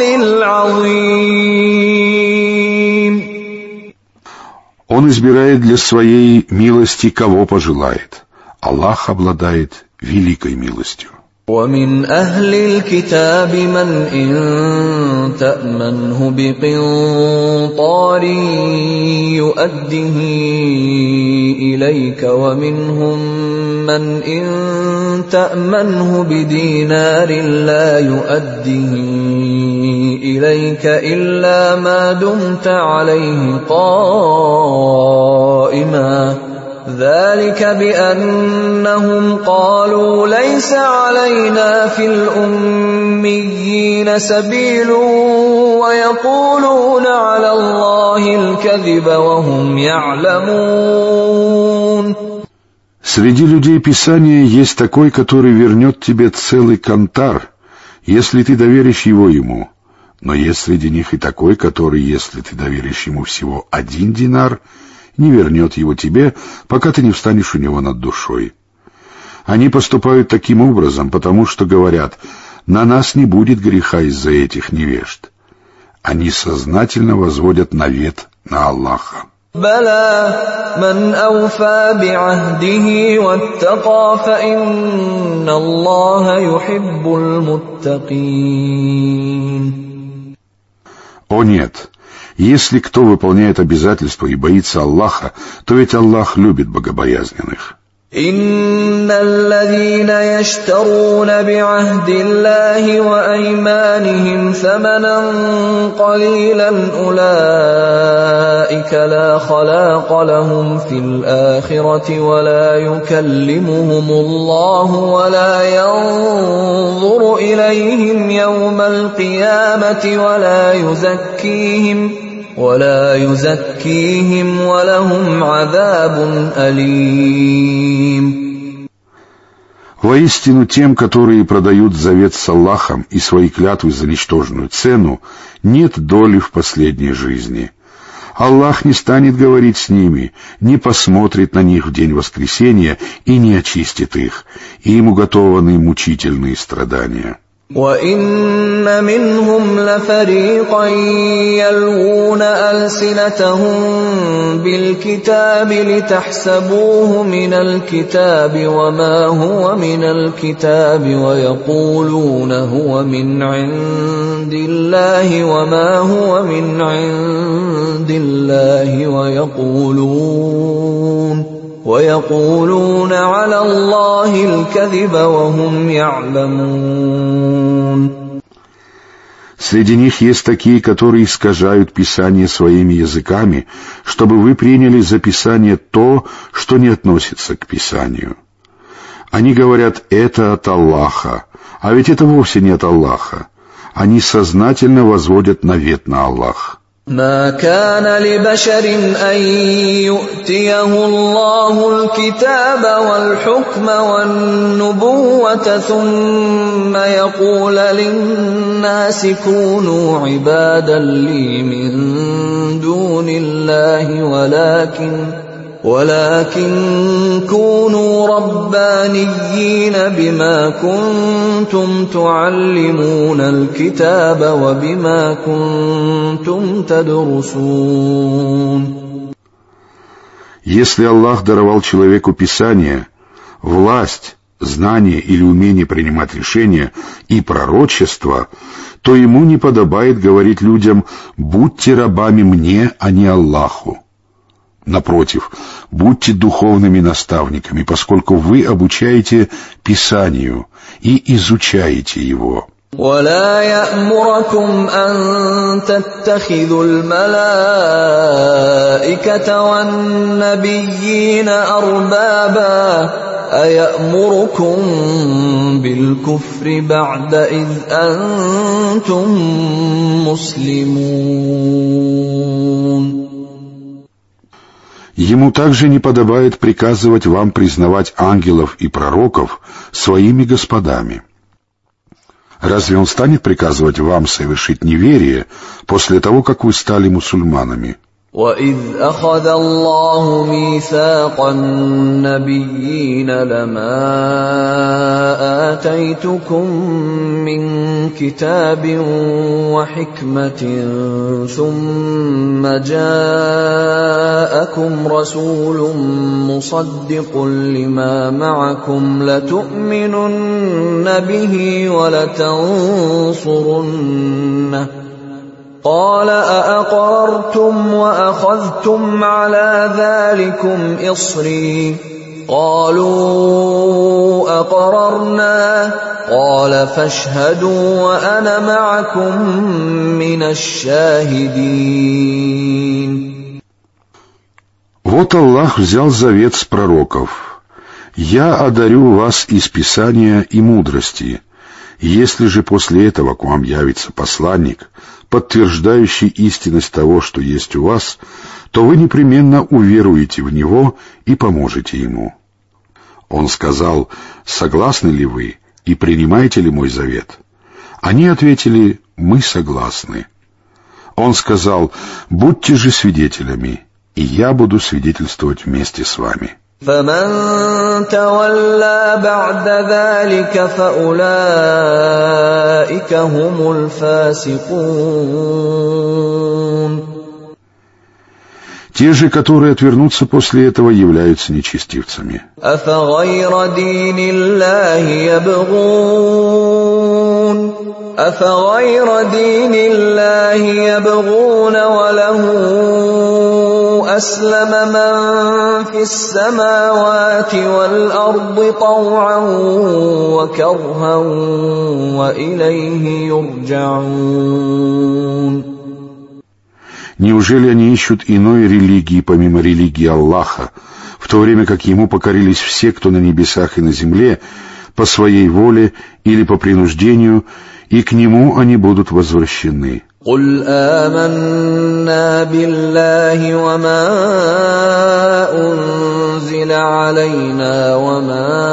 B: العظيم.
A: Он избирает для своей милости кого пожелает. Аллах обладает великой милостью.
B: ومن أهل الكتاب من إن تأمنه بقنطار يؤده إليك ومنهم من إن تأمنه بدينار لا يؤده إليك إلا ما دمت عليه قائما ذلك بأنهم قالوا ليس علينا في الأميين سبيل ويقولون على الله الكذب وهم يعلمون.
A: Среди людей Писания есть такой, который вернет тебе целый кантар, если ты доверишь его ему. Но есть среди них и такой, который, если ты доверишь ему всего один динар, не вернет его тебе, пока ты не встанешь у него над душой. Они поступают таким образом, потому что говорят: на нас не будет греха из-за этих невежд. Они сознательно возводят навет на Аллаха.
B: بلى من أوفى بعهده واتقى فإن الله يحب المتقين.
A: О нет! Если кто выполняет обязательства и боится Аллаха, то ведь Аллах любит богобоязненных.
B: إن الذين يشترون بعهد الله وأيمانهم ثمنا قليلا أولئك لا خلاق لهم في الآخرة ولا يكلمهم الله ولا ينظر إليهم يوم القيامة ولا يزكيهم ولا يزكيهم ولهم عذاب أليم.
A: Воистину тем, которые продают завет с Аллахом и свои клятвы за ничтожную цену, нет доли в последней жизни. Аллах не станет говорить с ними, не посмотрит на них в день воскресения и не очистит их, и им уготованы мучительные страдания.
B: وَإِنَّ مِنْهُمْ لَفَرِيقًا يَلْوُونَ أَلْسِنَتَهُم بِالْكِتَابِ لِتَحْسَبُوهُ مِنَ الْكِتَابِ وَمَا هُوَ مِنَ الْكِتَابِ وَيَقُولُونَ هُوَ مِنْ عِندِ اللَّهِ وَمَا هُوَ مِنْ عِندِ اللَّهِ وَيَقُولُونَ وَيَقُولُونَ عَلَى اللَّهِ الْكَذِبَ وَهُمْ يَعْلَمُونَ.
A: Среди них есть такие, которые искажают Писание своими языками, чтобы вы приняли за Писание то, что не относится к Писанию. Они говорят: это от Аллаха, а ведь это вовсе не от Аллаха. Они сознательно возводят навет на Аллах.
B: ما كان لبشر أن يؤتيه الله الكتاب والحكم والنبوة ثم يقول للناس كونوا عبادا لي من دون الله ولكن ولكن كونوا ربانيين بما كنتم تعلمون الكتاب وبما كنتم تدرسون.
A: Если Аллах даровал человеку Писание, власть, знание или умение принимать решения и пророчество, то ему не подобает говорить людям: «Будьте рабами мне, а не Аллаху». Напротив, будьте духовными наставниками, поскольку вы обучаете Писанию и изучаете его.
B: ولا يأمركم أن تتخذوا الملائكة والنبيين أربابا أيأمركم بالكفر بعد إذ أنتم مسلمون.
A: Ему также не подобает приказывать вам признавать ангелов и пророков своими господами. Разве он станет приказывать вам совершить неверие после того, как вы стали мусульманами?
B: وَإِذْ أَخَذَ اللَّهُ مِيثَاقَ النَّبِيِّينَ لَمَا آتَيْتُكُم مِّن كِتَابٍ وَحِكْمَةٍ ثُمَّ جَاءَكُمْ رَسُولٌ مُّصَدِّقٌ لِّمَا مَعَكُمْ لَتُؤْمِنُنَّ بِهِ وَلَتَنصُرُنَّهُ قال أأقررتم وأخذتم على ذلكم إصري قالوا أقررنا قال فاشهدوا وأنا معكم من الشاهدين.
A: Вот Аллах взял завет с пророков. «Я одарю вас из Писания и мудрости. Если же после этого к вам явится посланник, подтверждающий истинность того, что есть у вас, то вы непременно уверуете в него и поможете ему». Он сказал: «Согласны ли вы и принимаете ли мой завет?» Они ответили: «Мы согласны». Он сказал: «Будьте же свидетелями, и я буду свидетельствовать вместе с вами».
B: فَمَن تَوَلَّى بَعْدَ ذَلِكَ فَأُولَٰئِكَ هُمُ الْفَاسِقُونَ.
A: Те же, которые отвернутся после этого, являются нечестивцами.
B: أَفَغَيْرَ دِينِ اللَّهِ يَبْغُونَ أَفَغَيْرَ دِينِ اللَّهِ يَبْغُونَ وَلَهُ أَسْلَمَ مَن فِي السَّمَاوَاتِ وَالْأَرْضِ طَوْعًا وَكَرْهًا وَإِلَيْهِ يُرْجَعُونَ.
A: Неужели они ищут иной религии помимо религии Аллаха, в то время как ему покорились все, кто на небесах и на земле, по своей воле или по принуждению, и к нему они будут возвращены?
B: قُلْ آمَنَّا بِاللَّهِ وَمَا أُنزِلَ عَلَيْنَا وَمَا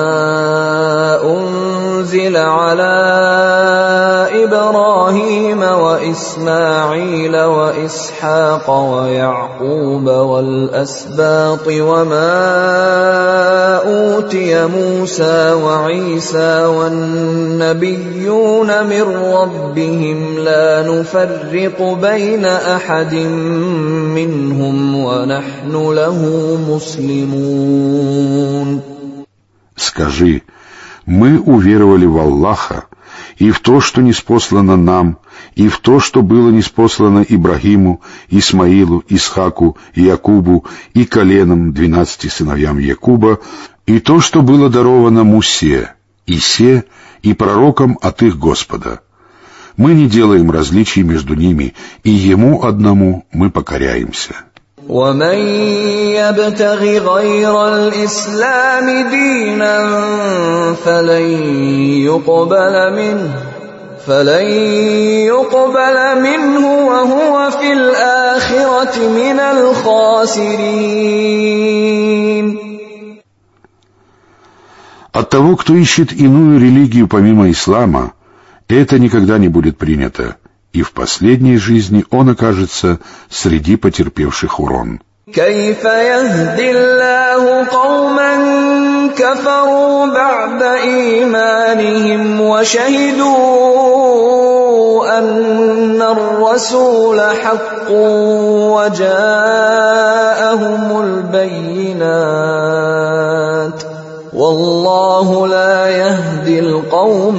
B: أُنزِلَ عَلَىٰ إِبْرَاهِيمَ وَإِسْمَاعِيلَ وَإِسْحَاقَ وَيَعْقُوبَ وَالْأَسْبَاطِ وَمَا أُوتِيَ مُوسَىٰ وَعِيسَىٰ وَالنَّبِيُّونَ مِن رَّبِّهِمْ لَا نُفَرِّقُ بَيْنَ أَحَدٍ مِّنْهُمْ وَنَحْنُ لَهُ مُسْلِمُونَ.
A: Скажи: мы уверовали в Аллаха и в то, что ниспослано нам, и в то, что было ниспослано Ибрагиму, Исмаилу, Исхаку, Якубу и коленам двенадцати сыновьям Якуба, и то, что было даровано Мусе, Исе и пророкам от их Господа. Мы не делаем различий между ними, и Ему одному мы покоряемся.
B: وَمَن يَبْتَغِ غَيْرَ الْإِسْلَامِ دِينًا فَلَن يُقْبَلَ مِنْهُ فَلَن يُقْبَلَ مِنْهُ وَهُوَ فِي الْآخِرَةِ مِنَ الْخَاسِرِينَ.
A: От того, кто ищет иную религию помимо ислама, это никогда не будет принято, и в последней жизни он окажется среди потерпевших урон.
B: كيف يهدي الله قوما كفروا بعد إيمانهم وشهدوا أن الرسول حق وجاءهم البينات والله لا يهدي القوم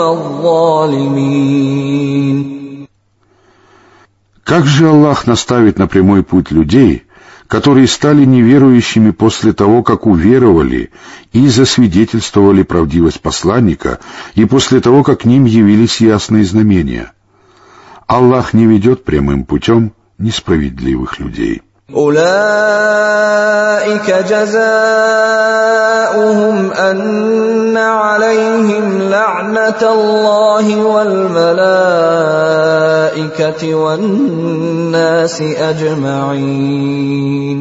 B: الظالمين.
A: Как же Аллах наставит на прямой путь людей, которые стали неверующими после того, как уверовали и засвидетельствовали правдивость посланника, и после того, как к ним явились ясные знамения. Аллах не ведет прямым путем несправедливых людей.
B: أولئك جزاؤهم أن عليهم لعنة الله والملائكة والناس أجمعين.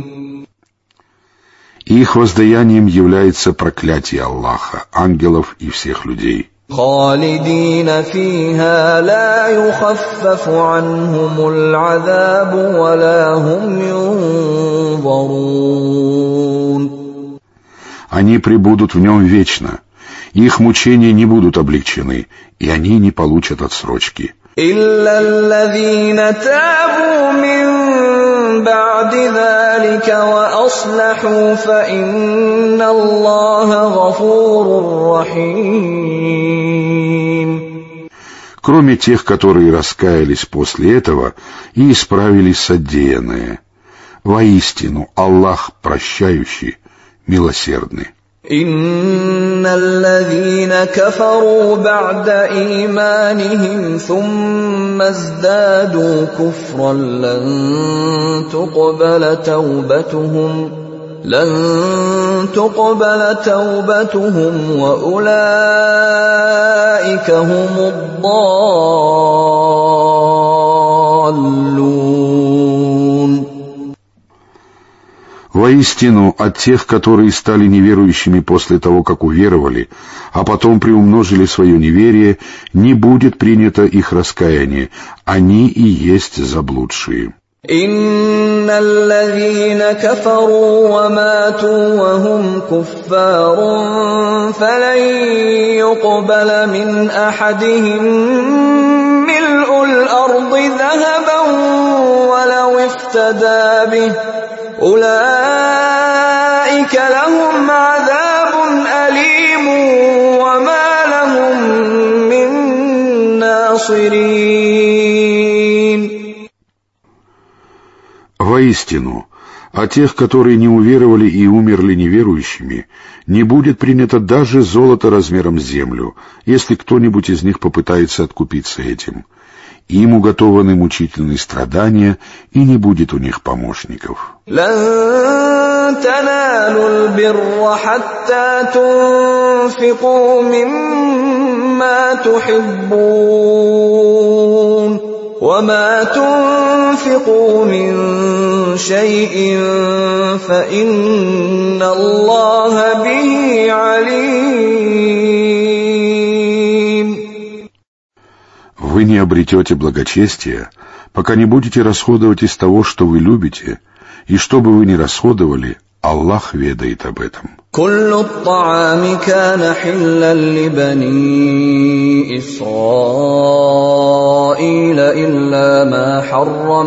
A: Их воздаянием является проклятие Аллаха, ангелов и всех людей.
B: خالدين فيها لا يخفف عنهم العذاب ولا هم ينظرون.
A: Они пребудут в нем вечно, их мучения не будут облегчены, и они не получат отсрочки.
B: إلا الذين تابوا من بعد ذلك وأصلحوا فإن الله غفور رحيم.
A: Кроме тех, которые раскаялись после этого и исправились содеянное. Воистину, Аллах прощающий, милосердный.
B: إن الذين كفروا بعد إيمانهم ثم ازدادوا كفرا لن تقبل توبتهم لن تقبل توبتهم وأولئك هم الضالون.
A: Воистину, от тех, которые стали неверующими после того, как уверовали, а потом приумножили свое неверие, не будет принято их раскаяние. Они и есть заблудшие.
B: إن الذين كفروا وماتوا وهم كفار فلن يقبل من أحدهم ملء الأرض ذهبا ولو افتدى به أولئك لهم عذاب أليم وما لهم من ناصرين.
A: Воистину, о тех, которые не уверовали и умерли неверующими, не будет принято даже золото размером с землю, если кто-нибудь из них попытается откупиться этим. Им уготованы мучительные страдания, и не будет у них помощников.
B: لن تنالوا البر حتى تنفقوا مما تحبون وما تنفقوا من شيء فإن الله به عليم.
A: Вы не обретете благочестия, пока не будете расходовать из того, что вы любите, и что бы вы ни расходовали, Аллах ведает об этом.
B: كل الطعام كان حلا لبني إسرائيل إلا ما حرم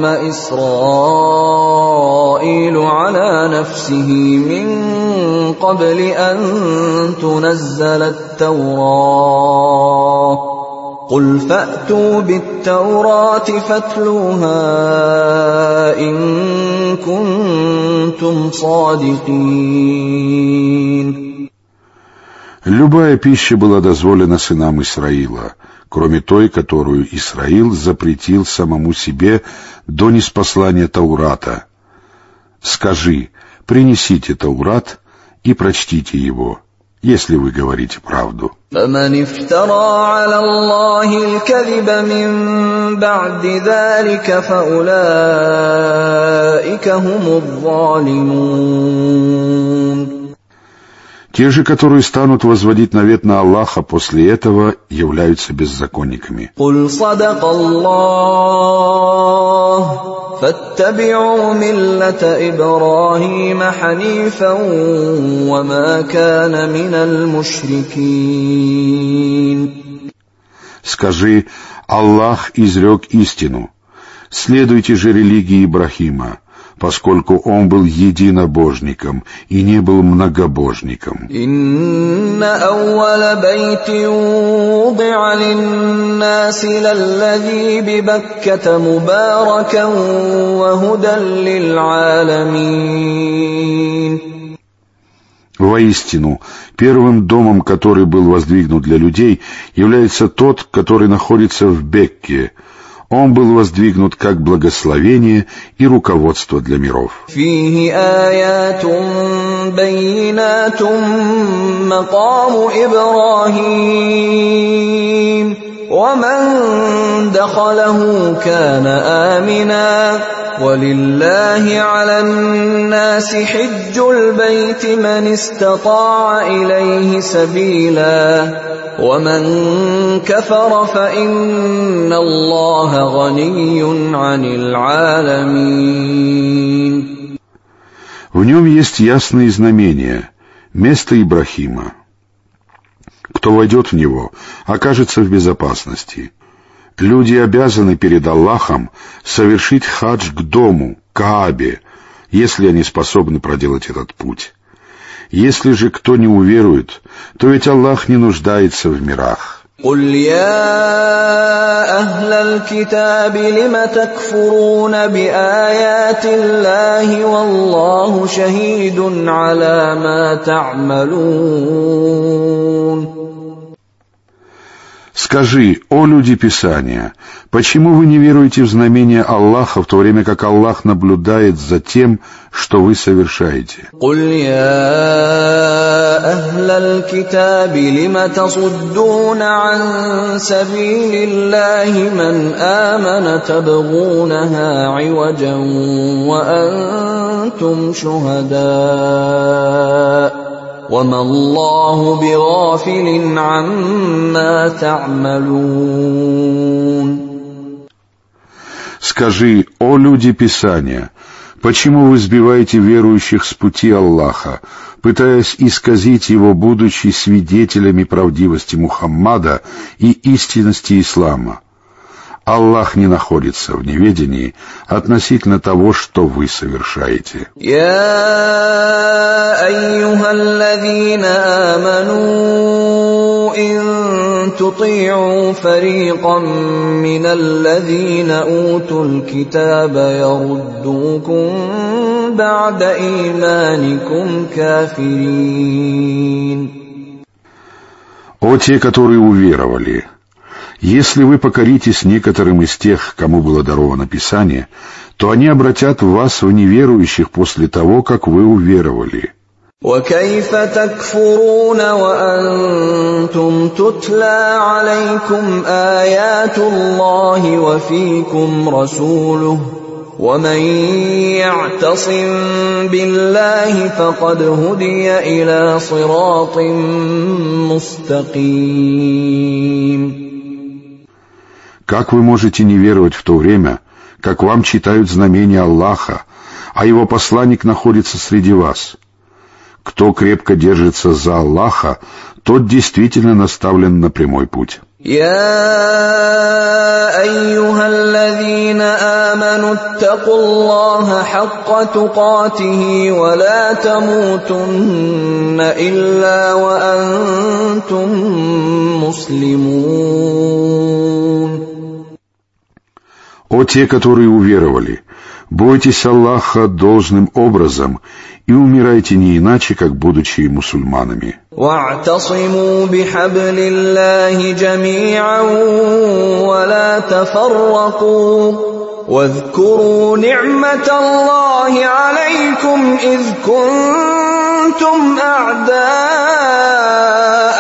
B: إسرائيل على نفسه من قبل أن تنزل التوراة قل فأتوا بالتوراة فاتلوها إن كنتم صادقين.
A: Любая пища была дозволена сынам Исраила, кроме той, которую Исраил запретил самому себе до ниспослания Таурата. Скажи, принесите Таурат и прочтите его, если вы говорите правду.
B: فمن افترى على الله الكذب من بعد ذلك فأولئك هم الظالمون.
A: Те же, которые станут возводить навет на Аллаха после этого, являются беззаконниками.
B: قل صدق الله فاتبعوا ملة إبراهيم حنيفا وما كان من المشركين.
A: Скажи, Аллах изрек истину. Следуйте же религии Ибрахима. поскольку он был единобожником и не был многобожником.
B: «Инна аувала байтин вуди'a линнаси лалладhi бибакката мубаракан ва худан лил'аламин».
A: Воистину, первым домом, который был воздвигнут для людей, является тот, который находится в Бекке. Он был воздвигнут как благословение и руководство для миров.
B: «Фихи аятун байинатун макаму Ибрахим, ва ман дахалаху кана амина». وَلِلَّهِ عَلَى النَّاسِ حِجُّ الْبَيْتِ مَنِ اسْتَطَاعَ إِلَيْهِ سَبِيلًا وَمَنْ كَفَرَ فَإِنَّ اللَّهَ غَنِيٌّ عَنِ الْعَالَمِينَ.
A: В нем есть ясные знамения, место Ибрахима. Кто войдет в него, окажется в безопасности. Люди обязаны перед Аллахом совершить хадж к дому, Каабе, если они способны проделать этот путь. Если же кто не уверует, то ведь Аллах не нуждается в мирах.
B: قُلْ يَا أَهْلَ الْكِتَابِ لِمَ تَكْفُرُونَ بِآيَاتِ اللَّهِ وَاللَّهُ شَهِيدٌ عَلَى مَا تَعْمَلُونَ.
A: Скажи, о люди Писания, почему вы не веруете в знамения Аллаха, в то время как Аллах наблюдает за тем, что вы совершаете?
B: قُلْ يَا أَهْلَ الْكِتَابِ لِمَ تَصُدُّونَ عَنْ سَبِيلِ اللَّهِ مَنْ آمَنَ تَبْغُونَهَا عِوَجًا وَأَنْتُمْ شُهَدَاءُ وَمَا اللَّهُ بِغَافِلٍ عَمَّا تَعْمَلُونَ.
A: Скажи, о люди Писания, почему вы сбиваете верующих с пути Аллаха, пытаясь исказить его, будучи свидетелями правдивости Мухаммада и истинности ислама? Аллах не находится в неведении относительно того, что вы совершаете.
B: يا أيها الذين آمنوا إن تطيعوا فريقا من الذين أوتوا الكتاب يردوكم بعد إيمانكم كافرين.
A: О те, которые уверовали! Если вы покоритесь некоторым из тех, кому было даровано Писание, то они обратят вас в неверующих после того, как вы уверовали.
B: وَكَيْفَ تَكْفُرُونَ وَأَنْتُمْ تُتْلَى عَلَيْكُمْ آيَاتُ اللَّهِ وَفِيكُمْ رَسُولُهُ وَمَنْ يَعْتَصِمْ بِاللَّهِ فَقَدْ هُدِيَ إِلَى صِرَاطٍ مُسْتَقِيمٍ.
A: Как вы можете не веровать в то время, как вам читают знамения Аллаха, а его посланник находится среди вас? Кто крепко держится за Аллаха, тот действительно наставлен на прямой путь.
B: يا أيها الذين آمنوا اتقوا الله حق تقاته ولا تموتن إلا وأنتم مسلمون.
A: О те, которые уверовали, бойтесь Аллаха должным образом и умирайте не иначе, как будучи мусульманами.
B: واعتصموا بحبل الله جميعا ولا تفرقوا واذكروا نعمة الله عليكم إذ كنتم أعداء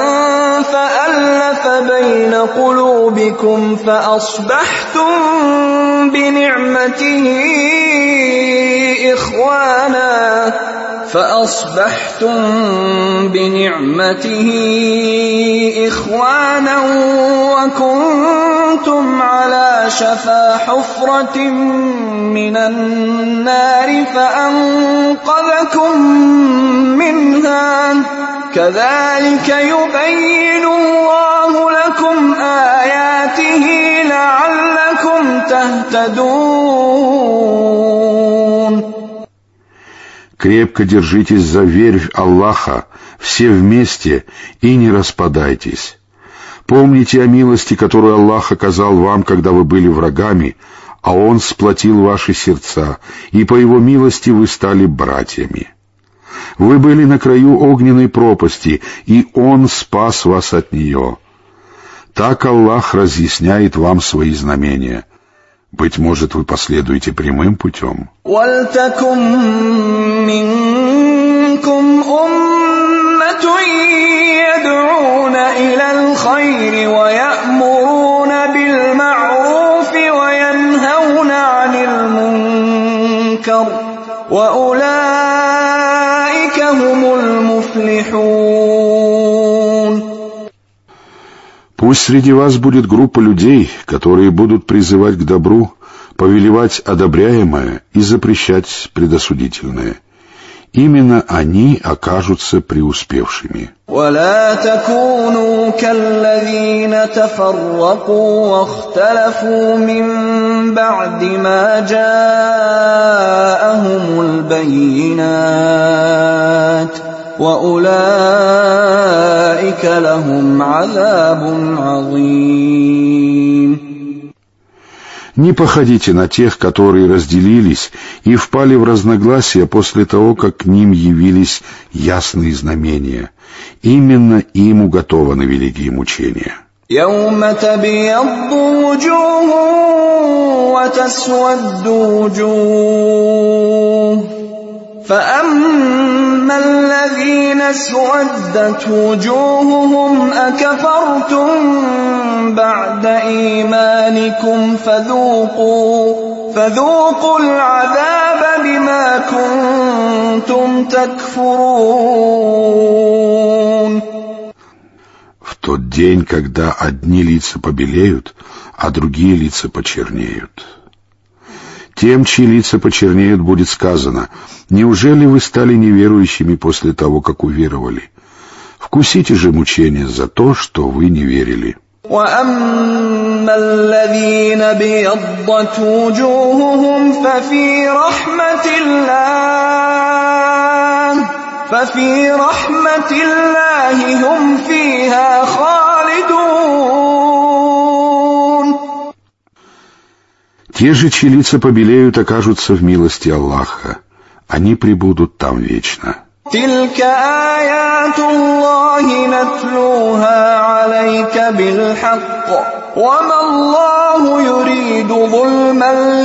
B: فألف بين قلوبكم فأصبحتم بنعمته إخوانا فأصبحتم بنعمته إخوانا وكنتم على شفا حفرة من النار فأنقذكم منها كذلك يبين الله لكم آياته لعلكم تهتدون.
A: Крепко держитесь за верфь Аллаха, все вместе, и не распадайтесь. Помните о милости, которую Аллах оказал вам, когда вы были врагами, а Он сплотил ваши сердца, и по Его милости вы стали братьями. Вы были на краю огненной пропасти, и Он спас вас от нее. Так Аллах разъясняет вам свои знамения. Быть может, вы последуете прямым путем.
B: وَلْتَكُن مِّنكُمْ أُمَّةٌ يَدْعُونَ إِلَى الْخَيْرِ وَيَأْمُرُونَ بِالْمَعْرُوفِ وَيَنْهَوْنَ عَنِ الْمُنكَرِ وَأُولَٰئِكَ هُمُ الْمُفْلِحُونَ.
A: Пусть среди вас будет группа людей, которые будут призывать к добру, повелевать одобряемое и запрещать предосудительное. Именно они окажутся преуспевшими.
B: وَلَا تَكُونُوا كَالَّذِينَ تَفَرَّقُوا وَاخْتَلَفُوا مِن بَعْدِ مَا جَاءَهُمُ الْبَيِّنَاتُ وَأُولَئِكَ لَهُمْ عَذَابٌ عَظِيمٌ.
A: Не походите на тех, которые разделились и впали в разногласия после того, как к ним явились ясные знамения. Именно им уготованы великие мучения.
B: يَوْمَ تَبْيَضُّ وُجُوهٌ وَتَسْوَدُّ وُجُوهٌ فَأَمَّا الَّذِينَ اسْوَدَّتْ وُجُوهُهُمْ أَكَفَرْتُم بَعْدَ إِيمَانِكُمْ فَذُوقُوا فَذُوقُوا الْعَذَابَ بِمَا كُنتُمْ تَكْفُرُونَ.
A: В тот день, когда одни лица побелеют, а другие лица почернеют. Тем, чьи лица почернеют, будет сказано: неужели вы стали неверующими после того, как уверовали? Вкусите же мучения за то, что вы не верили.
B: وَأَمَّا الَّذِينَ ابْيَضَّتْ وُجُوهُهُمْ فَفِي رَحْمَةِ اللَّهِ فَفِي رَحْمَةِ اللَّهِ هُمْ فِيهَا خَالِدُونَ.
A: Те же, чьи лица побелеют, окажутся в милости Аллаха. Они пребудут там вечно.
B: تِلْكَ آيَاتُ اللَّهِ نَتْلُوهَا عَلَيْكَ بِالْحَقِّ وَمَا اللَّهُ يُرِيدُ ظُلْمًا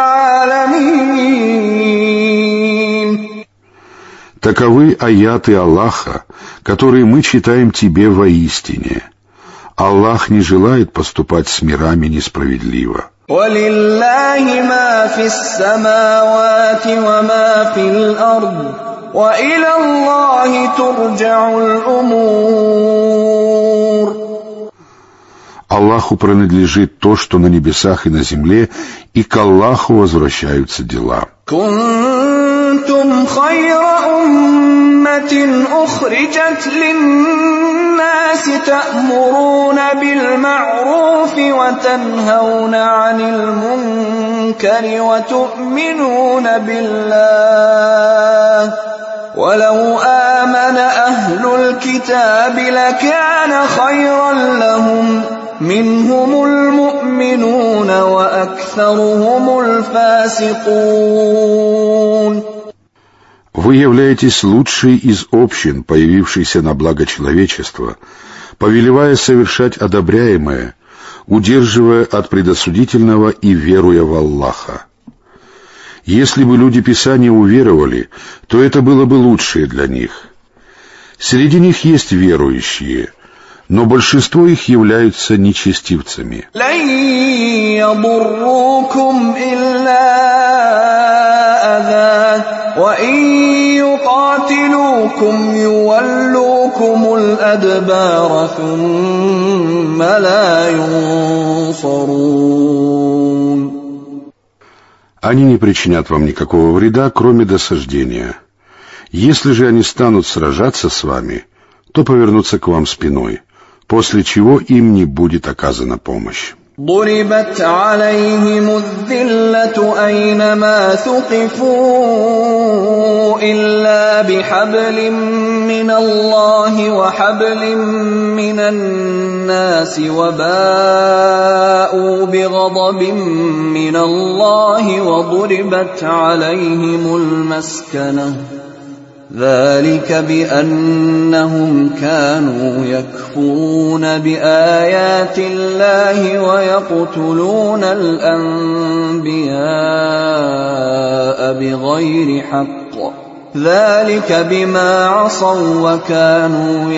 B: لِلْعَالَمِينَ.
A: Таковы аяты Аллаха, которые мы читаем тебе воистине. Аллах не желает поступать с мирами несправедливо.
B: وَلِلَّهِ مَا فِي السَّمَاوَاتِ وَمَا فِي الْأَرْضِ وَإِلَى اللَّهِ تُرْجَعُ الْأُمُورُ.
A: Аллаху принадлежит то, что на небесах и на земле, и к Аллаху возвращаются дела.
B: كُنتُمْ خَيْرَ أُمَّةٍ أُخْرِجَتْ لِلنَّاسِ تَأْمُرُونَ بِالْمَعْرُوفِ وَتَنْهَوْنَ عَنِ الْمُنكَرِ وَتُؤْمِنُونَ بِاللَّهِ وَلَوْ آمَنَ أَهْلُ الْكِتَابِ لَكَانَ خَيْرًا لَّهُمْ مِنْهُمُ الْمُؤْمِنُونَ وَأَكْثَرُهُمُ الْفَاسِقُونَ.
A: Вы являетесь лучшей из общин, появившейся на благо человечества, повелевая совершать одобряемое, удерживая от предосудительного и веруя в Аллаха. Если бы люди Писания уверовали, то это было бы лучшее для них. Среди них есть верующие, но большинство их являются нечестивцами.
B: لَن يَضُرُّوكُمْ إِلَّا أَذًى وَإِن يُقَاتِلُوكُمْ يُوَلُّوكُمُ الْأَدْبَارَ ثُمَّ لَا يُنصَرُونَ.
A: Они не причинят вам никакого вреда, кроме досаждения. Если же они станут сражаться с вами, то повернутся к вам спиной, после чего им не будет оказана помощь.
B: ضربت عليهم الذلة أينما ثقفوا إلا بحبل من الله وحبل من الناس وباءوا بغضب من الله وضربت عليهم المسكنة ذلك بأنهم كانوا يكفرون بآيات الله ويقتلون الأنبياء بغير حق ذلك بما عصوا وكانوا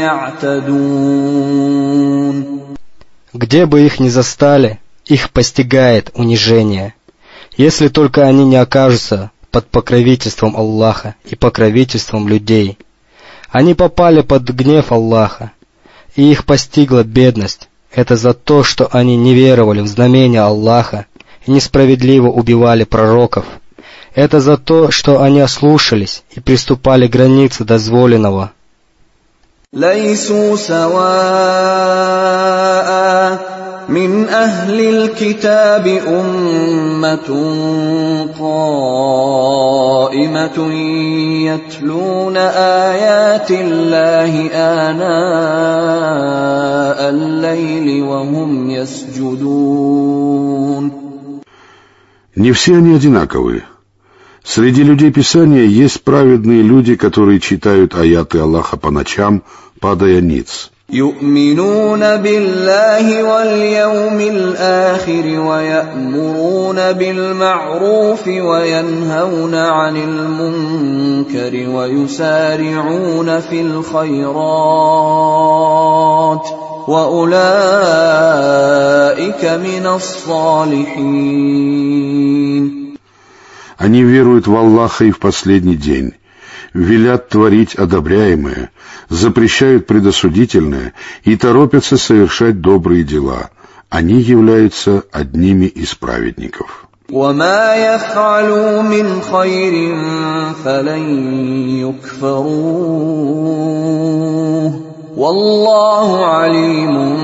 B: يعتدون.
C: Где бы их ни застали, их постигает унижение, если только они не окажутся под покровительством Аллаха и покровительством людей. Они попали под гнев Аллаха, и их постигла бедность. Это за то, что они не веровали в знамения Аллаха и несправедливо убивали пророков. Это за то, что они ослушались и приступали к границе дозволенного.
B: ليسوا سواء من أهل الكتاب أمة قائمة يتلون آيات الله آناء الليل وهم يسجدون.
A: Не все они одинаковы. Среди людей Писания есть праведные люди, которые читают аяты Аллаха по ночам, падая ниц.
B: يؤمنون بالله واليوم الآخر ويأمرون بالمعروف وينهون عن المنكر ويسارعون في الخيرات وأولئك من الصالحين.
A: Они веруют в Аллаха и в последний день, велят творить одобряемое, запрещают предосудительное и торопятся совершать добрые дела. Они являются одними из праведников.
B: وما يفعلوا من خير فلن يكفروه والله عليم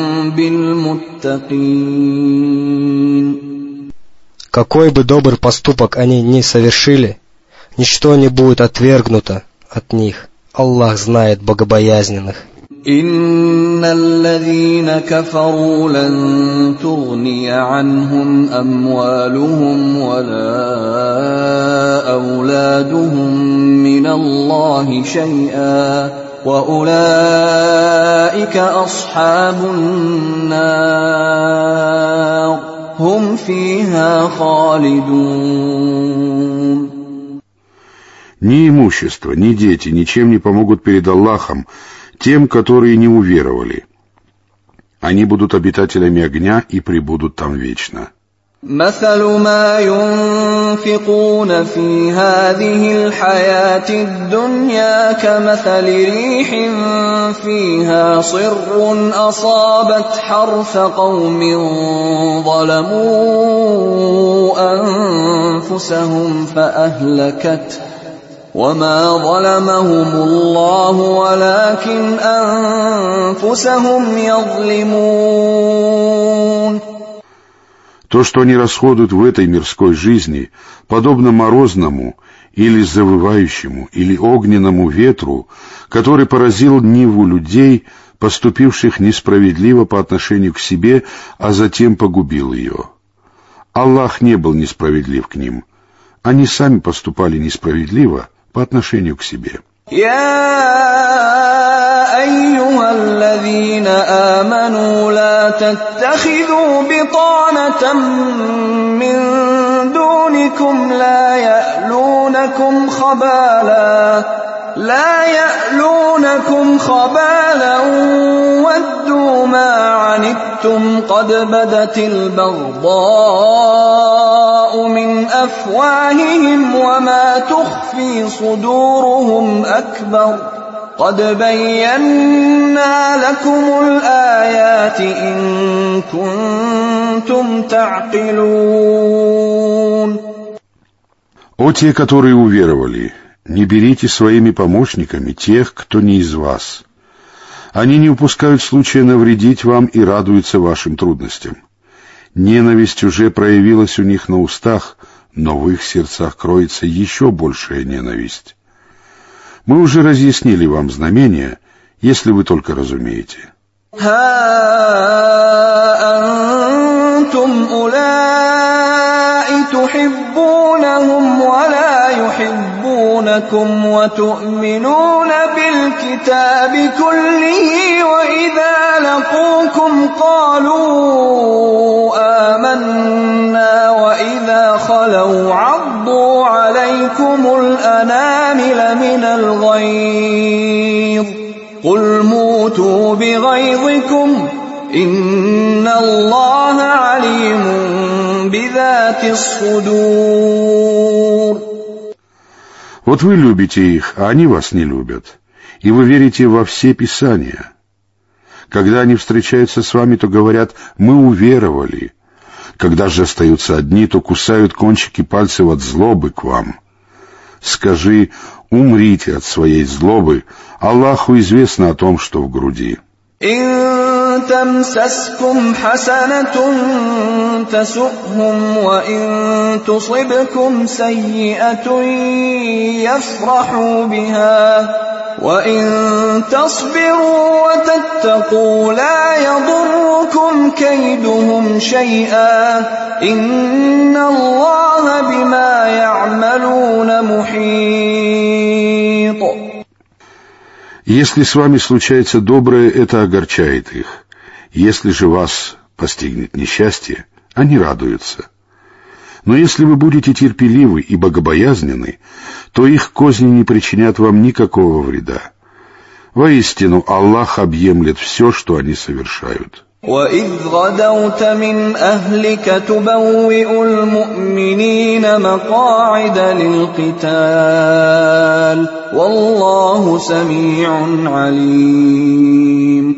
B: بالمتقين.
C: Какой бы добрый поступок они ни совершили, ничто не будет отвергнуто от них. Аллах знает богобоязненных.
B: إن الذين كفروا لن تغني عنهم أموالهم ولا أولادهم من الله شيئا وأولئك أصحاب النار هم فيها خالدون.
A: Ни имущество, ни дети ничем не помогут перед Аллахом тем, которые не уверовали. Они будут обитателями огня и пребудут там вечно.
B: مثل ما ينفقون في هذه الحياة الدنيا كمثل ريح فيها صر أصابت حرث قوم ظلموا أنفسهم فأهلكته وما ظلمهم الله ولكن أنفسهم يظلمون.
A: То, что они расходуют в этой мирской жизни, подобно морозному или завывающему или огненному ветру, который поразил ниву людей, поступивших несправедливо по отношению к себе, а затем погубил ее. Аллах не был несправедлив к ним. Они сами поступали несправедливо по отношению к себе.
B: يا أيها الذين آمنوا لا تتخذوا بطانة من دونكم لا يألونكم خبالا لا يألونكم خبالا ودوا ما عنتم قد بدت البغضاء من أفواههم وما تخفي صدورهم أكبر قد بينا لكم الآيات إن كنتم تعقلون.
A: О те, которые уверовали, не берите своими помощниками тех, кто не из вас. Они не упускают случая навредить вам и радуются вашим трудностям. Ненависть уже проявилась у них на устах, но в их сердцах кроется еще большая ненависть. Мы уже разъяснили вам знамения, если вы только разумеете.
B: تحبونهم ولا يحبونكم وتؤمنون بالكتاب كله وإذا لقوكم قالوا آمنا وإذا خلوا عضوا عليكم الأنامل من الغيظ قل موتوا بغيظكم إن الله عليم بذات الصدور.
A: Вот вы любите их, а они вас не любят, и вы верите во все Писания. Когда они встречаются с вами, то говорят: «Мы уверовали». Когда же остаются одни, то кусают кончики пальцев от злобы к вам. Скажи: умрите от своей злобы, Аллаху известно о том, что в груди.
B: إن تمسسكم حسنة تسؤهم وإن تصبكم سيئة يفرحوا بها وإن تصبروا وتتقوا لا يضركم كيدهم شيئا إن الله بما يعملون محيط.
A: Если с вами случается доброе, это огорчает их. Если же вас постигнет несчастье, они радуются. Но если вы будете терпеливы и богобоязненны, то их козни не причинят вам никакого вреда. Воистину, Аллах объемлет все, что они совершают.
B: وَإِذْ غَدَوْتَ مِنْ أَهْلِكَ تُبَوِّئُ الْمُؤْمِنِينَ مَقَاعِدَ لِلْقِتَالِ وَاللَّهُ سَمِيعٌ عَلِيمٌ.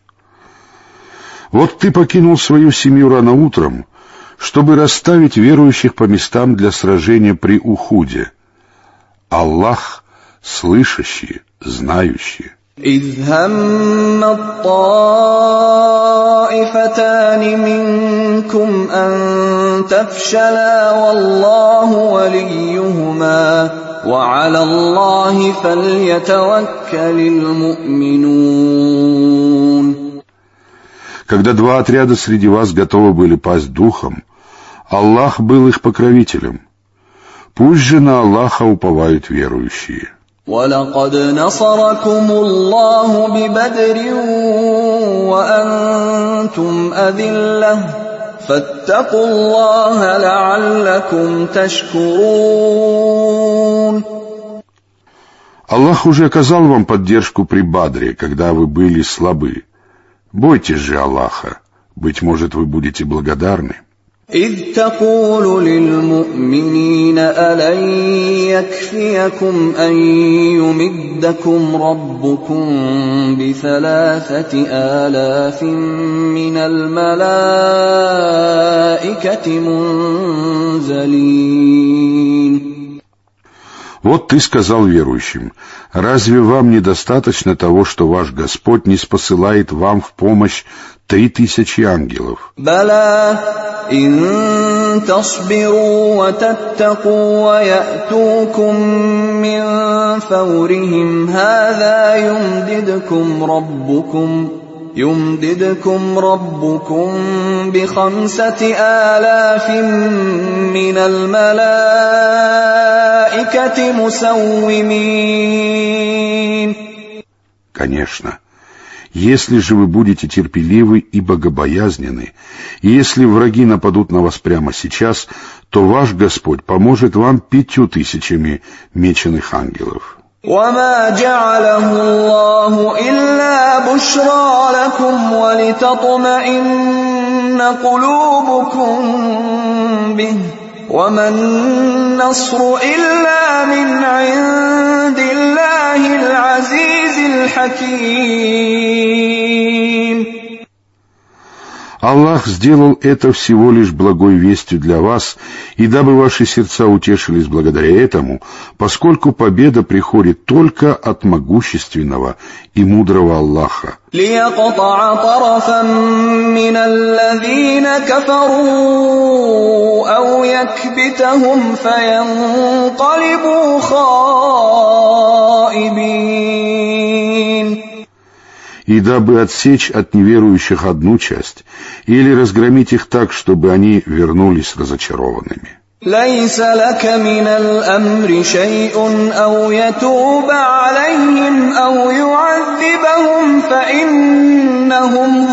A: Вот ты покинул свою семью рано утром, чтобы расставить верующих по местам для сражения при Ухуде. Аллах слышащий, знающий.
B: إذ هم الطائفتان منكم أن تفشلا والله وليهما وعلى الله فليتوكل المؤمنون.
A: Когда два отряда среди вас готовы были пасть духом, Аллах был их покровителем. Пусть же на Аллаха уповают верующие.
B: وَلَقَدْ نَصَرَكُمُ اللَّهُ بِبَدْرٍ وَأَنْتُمْ أَذِلَّةٌ فَاتَّقُوا اللَّهَ لَعَلَّكُمْ تَشْكُرُونَ.
A: Аллах уже оказал вам поддержку при Бадре, когда вы были слабы. Бойтесь же Аллаха, быть может, вы будете благодарны.
B: إذ تقول للمؤمنين ألن يكفيكم أن يمدكم ربكم بثلاثة آلاف من الملائكة منزلين.
A: Вот ты сказал верующим: разве вам недостаточно того, что ваш Господь ниспосылает вам в помощь три тысячи ангелов?
B: بلى إن تصبروا وتتقوا ويأتوكم من فورهم هذا يمددكم ربكم يمددكم ربكم بخمسة آلاف من الملائكة مسومين.
A: Конечно. Если же вы будете терпеливы и богобоязненны, и если враги нападут на вас прямо сейчас, то ваш Господь поможет вам пятью тысячами меченых ангелов.
B: وما جعله الله إلا بشرى لكم ولتطمئن قلوبكم به وما النصر إلا من عند الله العزيز الحكيم.
A: Аллах сделал это всего лишь благой вестью для вас, и дабы ваши сердца утешились благодаря этому, поскольку победа приходит только от могущественного и мудрого Аллаха.
B: ليقطع طرفا من الذين كفروا أو يكبتهم فينقلبوا خائبين.
A: И дабы отсечь от неверующих одну часть, или разгромить их так, чтобы они вернулись разочарованными.
B: ليس لك من الأمر شيء أو يتوب عليهم أو يعذبهم فإنهم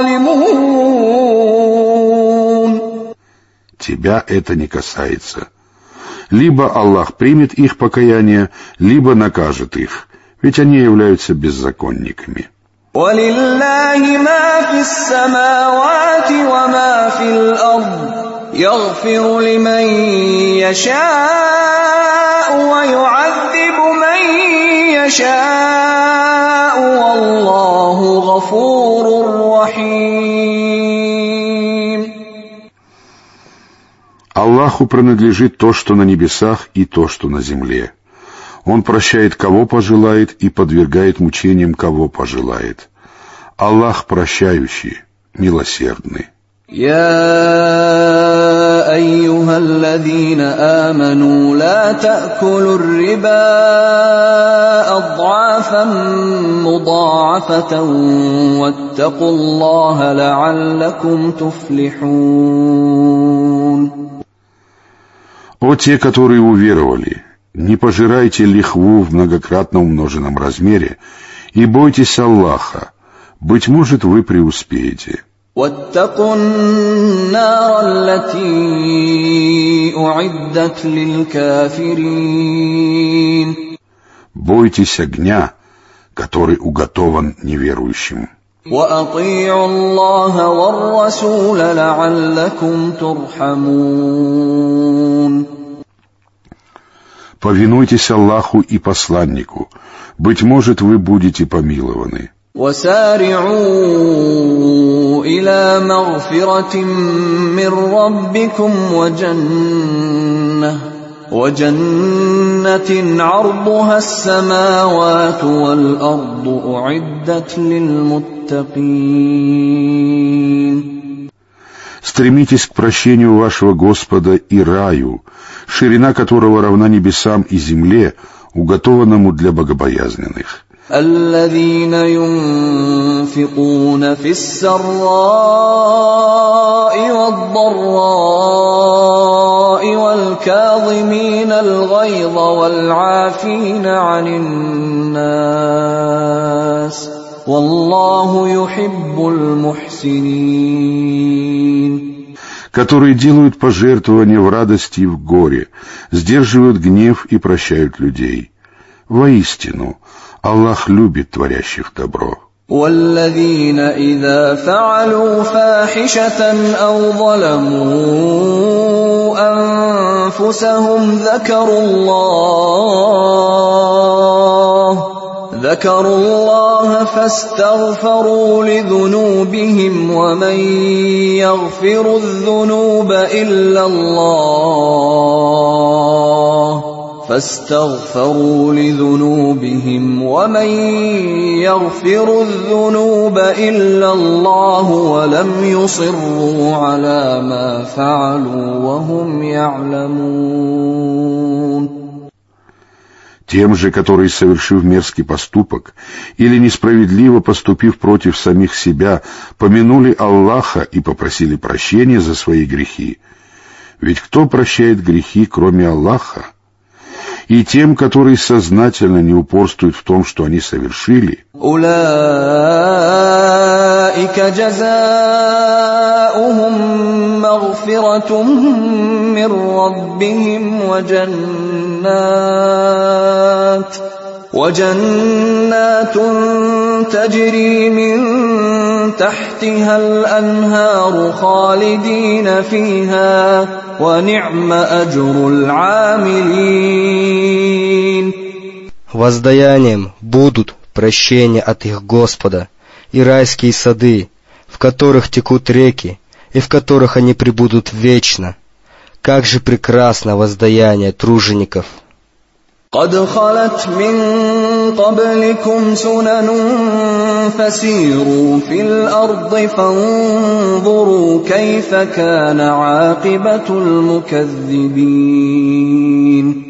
B: ظالمون.
A: Тебя это не касается. Либо Аллах примет их покаяние, либо накажет их, ведь они являются беззаконниками.
B: وَلِلَّهِ مَا فِي السَّمَاوَاتِ وَمَا فِي الْأَرْضِ يَغْفِرُ لِمَن يَشَاءُ وَيُعَذِّبُ مَن يَشَاءُ وَاللَّهُ غَفُورٌ رَّحِيمٌ.
A: Аллаху принадлежит то, что на небесах, и то, что на земле. Он прощает, кого пожелает, и подвергает мучениям, кого пожелает. Аллах прощающий, милосердный.
B: يا أيها الذين آمنوا لا تأكلوا الربا أضعافا مضاعفة واتقوا الله لعلكم تفلحون.
A: О те, которые уверовали, не пожирайте лихву в многократно умноженном размере и бойтесь Аллаха, быть может, вы преуспеете.
B: واتقوا النار التي أعدت للكافرين.
A: Бойтесь огня, который уготован неверующим.
B: وأطيعوا الله والرسول لعلكم ترحمون.
A: Повинуйтесь Аллаху и посланнику, быть может, вы будете помилованы.
B: وسارعوا إلى مغفرة من ربكم وجنة وجنة عرضها السماوات والأرض أعدت للمتقين.
A: Стремитесь к прощению вашего Господа и раю, ширина которого равна небесам и земле, уготованному для богобоязненных.
B: الذين ينفقون في السراء والضراء والكاظمين الغيظ والعافين عن الناس والله يحب المحسنين.
A: Которые делают пожертвования в радости и в горе, сдерживают гнев и прощают людей. Воистину, Аллах любит творящих добро.
B: والذين إذا فعلوا فاحشة أو ظلموا أنفسهم ذكروا الله ذكروا الله فاستغفروا لذنوبهم ومن يغفر الذنوب إلا الله فاستغفروا لذنوبهم ومن يغفر الذنوب إلا الله ولم يصروا على ما فعلوا وهم يعلمون.
A: Тем же, которые, совершив мерзкий поступок или несправедливо поступив против самих себя, помянули Аллаха и попросили прощения за свои грехи. Ведь кто прощает грехи, кроме Аллаха? И тем, которые сознательно не упорствуют в том, что они совершили.
B: أولئك جزاؤهم مغفرة من ربهم وجنات وجنات تجري من تحتها الأنهار خالدين فيها ونعم أجر العاملين.
C: Воздаянием будут прощение от их Господа и райские сады, в которых текут реки, и в которых они пребудут вечно. Как же прекрасно воздаяние тружеников!
B: قد خلت من قبلكم سنن فسيروا في الأرض فانظروا كيف كان عاقبة المكذبين.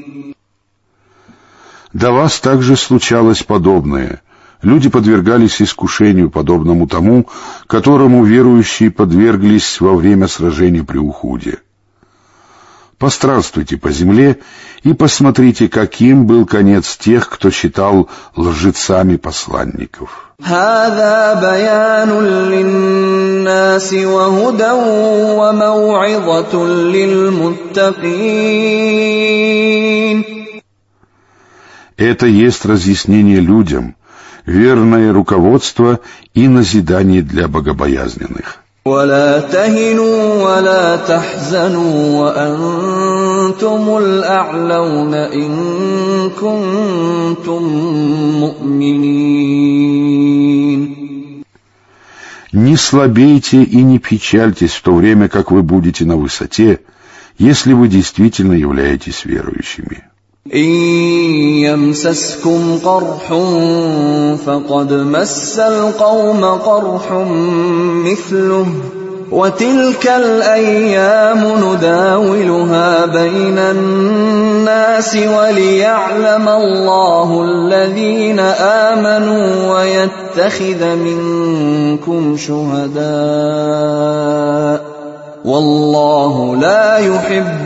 A: До вас также случалось подобное. Люди подвергались искушению, подобному тому, которому верующие подверглись во время сражения при Ухуде. Постранствуйте по земле и посмотрите, каким был конец тех, кто считал лжецами посланников.
B: هذا بيان للناس وهدى وموعظة للمتقين.
A: Это есть разъяснение людям, верное руководство и назидание для богобоязненных.
B: ولا تهنوا ولا تحزنوا وأنتم الأعلون إن كنتم مؤمنين.
A: Не слабейте и не печальтесь в то время, как вы будете на высоте, если вы действительно являетесь верующими.
B: إن يمسسكم قرح فقد مس القوم قرح مثله وتلك الأيام نداولها بين الناس وليعلم الله الذين آمنوا ويتخذ منكم شهداء والله لا يحب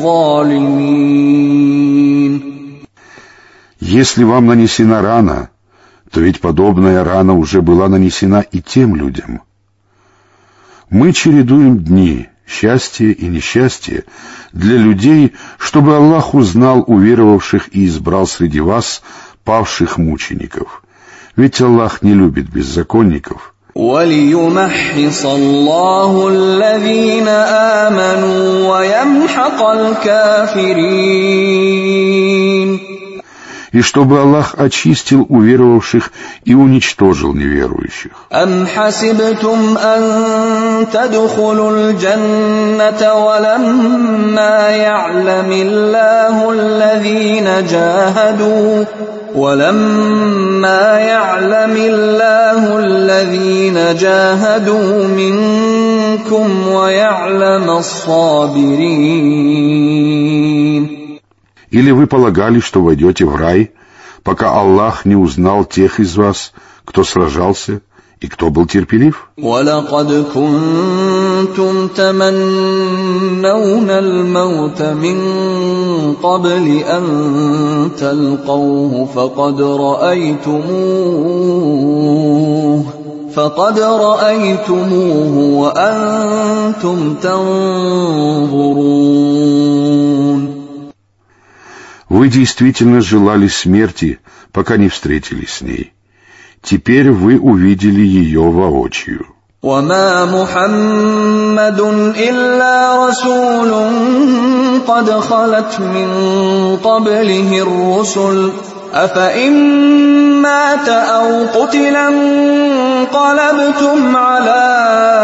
B: الظالمين.
A: Если вам нанесена рана, то ведь подобная рана уже была нанесена и тем людям. Мы чередуем дни, счастье и несчастье для людей, чтобы Аллах узнал уверовавших и избрал среди вас павших мучеников. Ведь Аллах не любит беззаконников.
B: وَلِيُمَحِّصَ اللَّهُ الَّذِينَ آمَنُوا وَيَمْحَقَ الْكَافِرِينَ.
A: И чтобы Аллах очистил уверовавших и уничтожил неверующих.
B: أَمْ حَسِبْتُمْ أَن تَدْخُلُوا الْجَنَّةَ وَلَمَّا يَعْلَمِ اللَّهُ الَّذِينَ جَاهَدُوا وَلَمَّا يَعْلَمِ اللَّهُ الَّذِينَ جَاهَدُوا مِنكُمْ وَيَعْلَمَ الصَّابِرِينَ.
A: Или вы полагали, что войдете в рай, пока Аллах не узнал тех из вас, кто сражался и кто был терпелив?
B: وَلَقَدْ كُنْتُمْ تَمَنَّوْنَ الْمَوْتَ مِنْ قَبْلِ أَنْ تَلْقَوْهُ فَقَدْ رَأَيْتُمُوهُ فَقَدْ رَأَيْتُمُوهُ وَأَنْتُمْ تَنْظُرُونَ.
A: Вы действительно желали смерти, пока не встретились с ней. Теперь вы увидели ее воочию.
B: وَمَا مُحَمَّدٌ إِلَّا رَسُولٌ قَدْ خَلَتْ مِن قَبْلِهِ الرُّسُلُ أَفَإِن مَّاتَ أَوْ قُتِلَ انقَلَبْتُمْ عَلَىٰ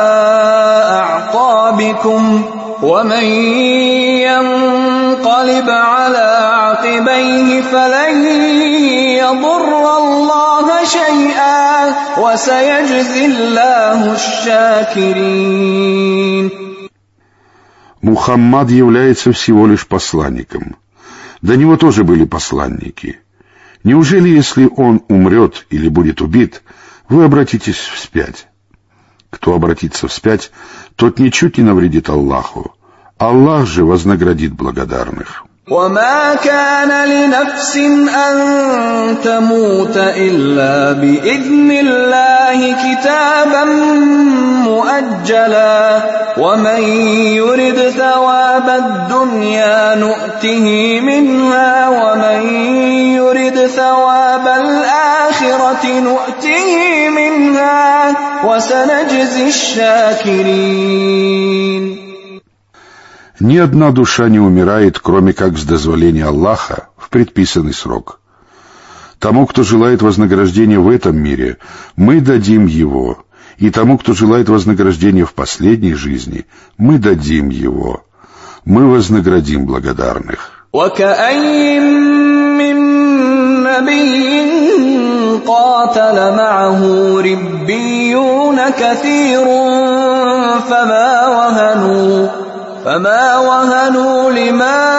B: أَعْقَابِكُمْ وَمَن يَنقَلِبْ عَلَىٰ عَقِبَيْهِ فَلَن يَضُرَّ اللَّهَ شَيْئًا وَسَيَجْزِي اللَّهُ الشَّاكِرِينَ.
A: Мухаммад является всего лишь посланником. До него тоже были посланники. Неужели, если он умрет или будет убит, вы обратитесь вспять? Кто обратится вспять, тот ничуть не навредит Аллаху. Аллах же вознаградит благодарных.
B: وَمَا كَانَ لِنَفْسٍ أَن تَمُوتَ إِلَّا بِإِذْنِ اللَّهِ كِتَابًا مُؤَجَّلًا وَمَن يُرِدْ ثَوَابَ الدُّنْيَا نُؤْتِهِ مِنْهَا وَمَن يُرِدْ ثَوَابَ الْآخِرَةِ نُؤْتِهِ مِنْهَا وَسَنَجْزِي الشَّاكِرِينَ.
A: Ни одна душа не умирает, кроме как с дозволения Аллаха в предписанный срок. Тому, кто желает вознаграждения в этом мире, мы дадим его, И тому, кто желает вознаграждения в последней жизни, мы дадим его. Мы вознаградим благодарных.
B: قاتل معه ربيون كثير فما وهنوا فما وهنوا لما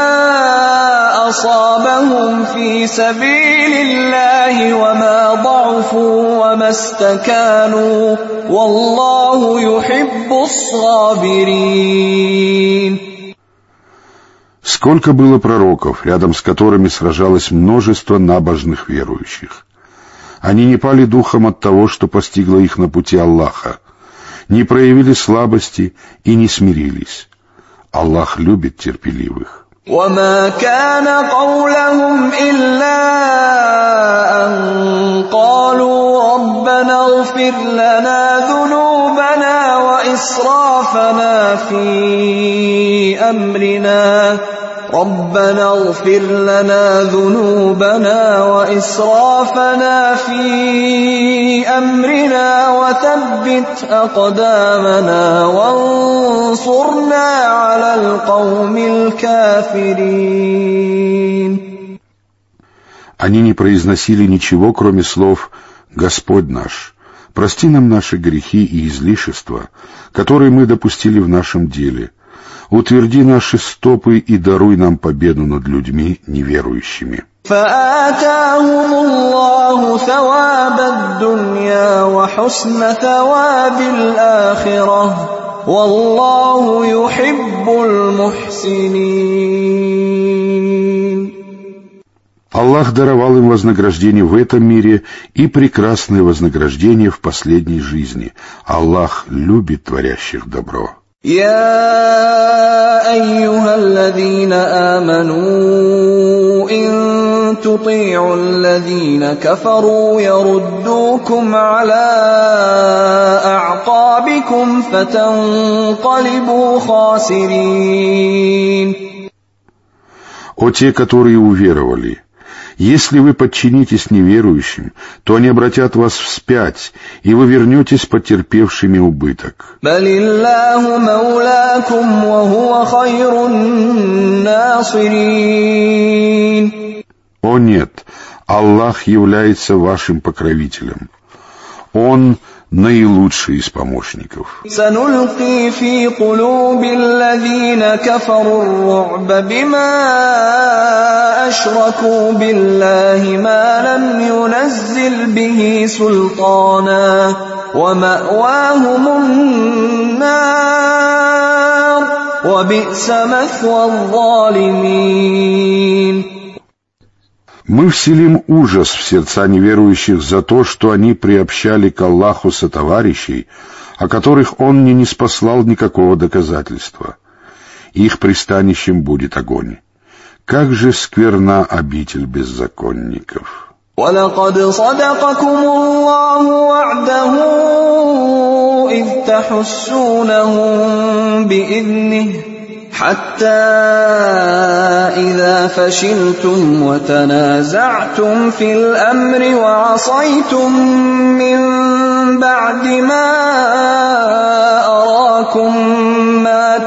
B: أصابهم في سبيل الله وما ضعفوا وما استكانوا والله يحب الصابرين.
A: Сколько было пророков, рядом с которыми сражалось множество набожных верующих. Они не пали духом от того, что постигло их на пути Аллаха, не проявили слабости и не смирились. Аллах любит терпеливых.
B: وما كان قولهم إلا أن قالوا ربنا اغفر لنا ذنوبنا وإسرافنا في أمرنا ربنا اغفر لنا ذنوبنا وإسرافنا في أمرنا وثبت أقدامنا وانصرنا على القوم الكافرين.
A: Они не произносили ничего, кроме слов «Господь наш, прости нам наши грехи и излишества, которые мы допустили в нашем деле. Утверди наши стопы и даруй нам победу над людьми неверующими».
B: فآتاهم الله ثواب الدنيا وحسن ثواب الآخرة والله يحب المحسنين.
A: Аллах даровал им вознаграждение в этом мире и прекрасное вознаграждение в последней жизни. Аллах любит творящих добро.
B: يا أيها الذين آمنوا إن تطيعوا الذين كفروا يردوكم على أعقابكم فتنقلبوا خاسرين.
A: О те, которые уверовали! Если вы подчинитесь неверующим, то они обратят вас вспять, и вы вернетесь потерпевшими убыток.
B: بل الله مولاكم وهو خير الناصرين.
A: О нет, Аллах является вашим покровителем. Он наилучший из помощников.
B: سنلقي في قلوب الذين كفروا الرعب بما أشركوا بالله ما لم ينزل به سلطانا ومأواهم النار وبئس مثوى الظالمين.
A: Мы вселим ужас в сердца неверующих за то, что они приобщали к Аллаху сотоварищей, о которых Он не ниспослал никакого доказательства. Их пристанищем будет огонь. Как же скверна обитель беззаконников!
B: وَلَقَدْ صَدَقَكُمُ اللَّهُ وَعْدَهُ إِذْ تَحُسُّونَهُم بِإِذْنِهِ حتى إذا فشلتم وتنازعتم في الأمر وعصيتم من بعد ما أراكم ما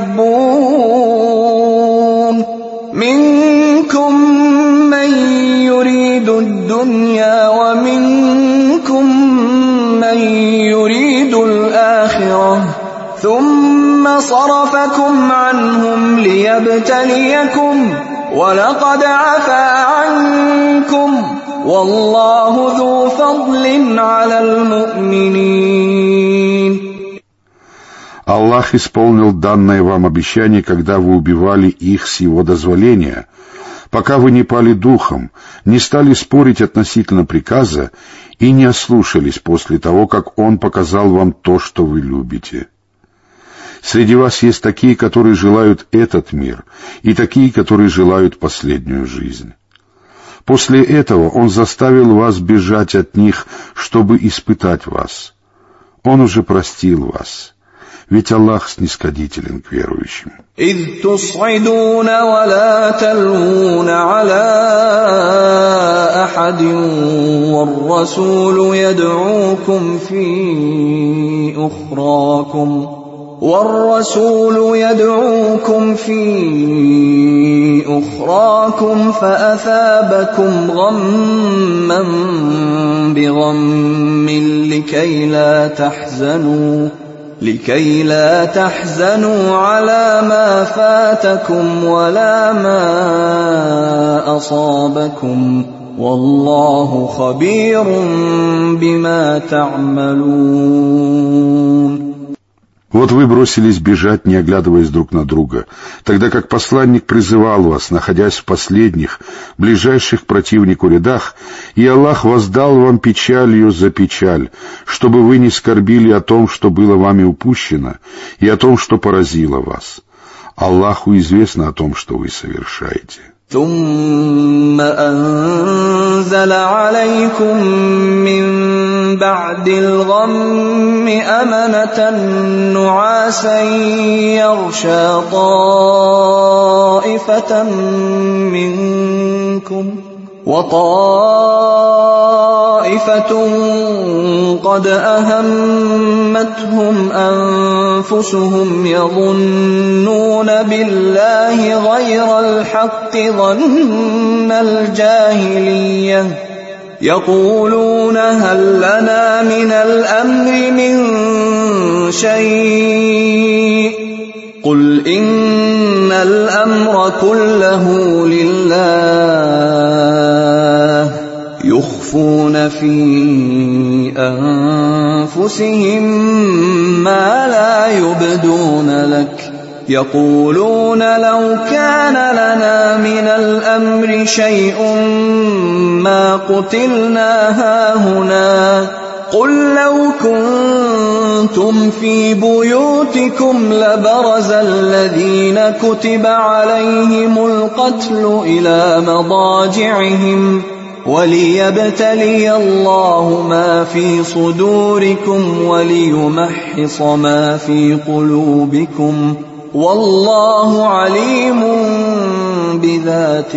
B: تحبون منكم من يريد الدنيا ومنكم من يريد الآخرة ثم صرفكم عنهم ليبتليكم ولقد عفا عنكم والله ذو فضل على المؤمنين.
A: Аллах исполнил данное вам обещание, когда вы убивали их с Его дозволения, пока вы не пали духом, не стали спорить относительно приказа и не ослушались после того, как Он показал вам то, что вы любите. Среди вас есть такие, которые желают этот мир, и такие, которые желают последнюю жизнь. После этого Он заставил вас бежать от них, чтобы испытать вас. Он уже простил вас. ведь Аллах снисходителен к верующим.
B: إذ تصعدون ولا تلوون على أحد والرسول يدعوكم في أخراكم والرسول يدعوكم في أخراكم فأثابكم غما بغم لكي لا تحزنوا لكي لا تحزنوا على ما فاتكم ولا ما أصابكم والله خبير بما تعملون.
A: Вот вы бросились бежать, не оглядываясь друг на друга, тогда как посланник призывал вас, находясь в последних, ближайших к противнику рядах, и Аллах воздал вам печалью за печаль, чтобы вы не скорбили о том, что было вами упущено, и о том, что поразило вас. Аллаху известно о том, что вы совершаете.
B: ثم أنزل عليكم من بعد الغم أمنة نعاسا يغشى طائفة منكم وطائفة قد أهمتهم أنفسهم يظنون بالله غير الحق ظن الجاهلية يقولون هل لنا من الأمر من شيء قل إن الأمر كله لله يخفون في أنفسهم ما لا يبدون لك يقولون لو كان لنا من الأمر شيء ما قتلنا هاهنا قل لو كنتم في بيوتكم لبرز الذين كتب عليهم القتل إلى مضاجعهم وليبتلي الله ما في صدوركم وليمحص ما في قلوبكم والله عليم بذات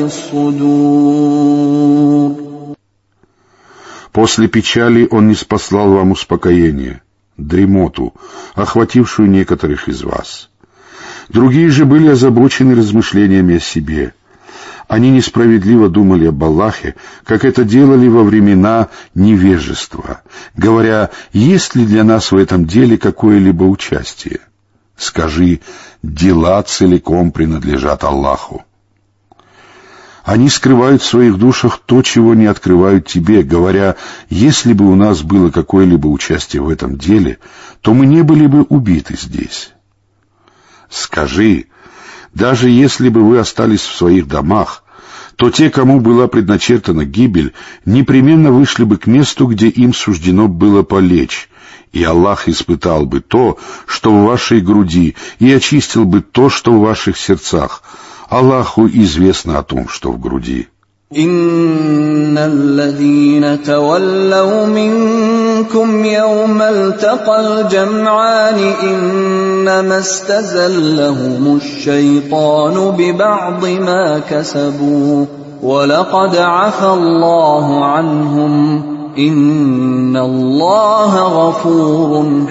B: الصدور.
A: После печали Он ниспослал вам успокоение, дремоту, охватившую некоторых из вас. Другие же были озабочены размышлениями о себе. Они несправедливо думали об Аллахе, как это делали во времена невежества, говоря, есть ли для нас в этом деле какое-либо участие. Скажи, дела целиком принадлежат Аллаху. Они скрывают в своих душах то, чего не открывают тебе, говоря, если бы у нас было какое-либо участие в этом деле, то мы не были бы убиты здесь. Скажи, даже если бы вы остались в своих домах, то те, кому была предначертана гибель, непременно вышли бы к месту, где им суждено было полечь, и Аллах испытал бы то, что в вашей груди, и очистил бы то, что в ваших сердцах. Аллаху известно о том, что в груди.
B: إن الذين تولوا منكم يوم التقى الجمعان إنما استزلهم الشيطان ببعض ما كسبوا ولقد عفى الله عنهم إن الله غفور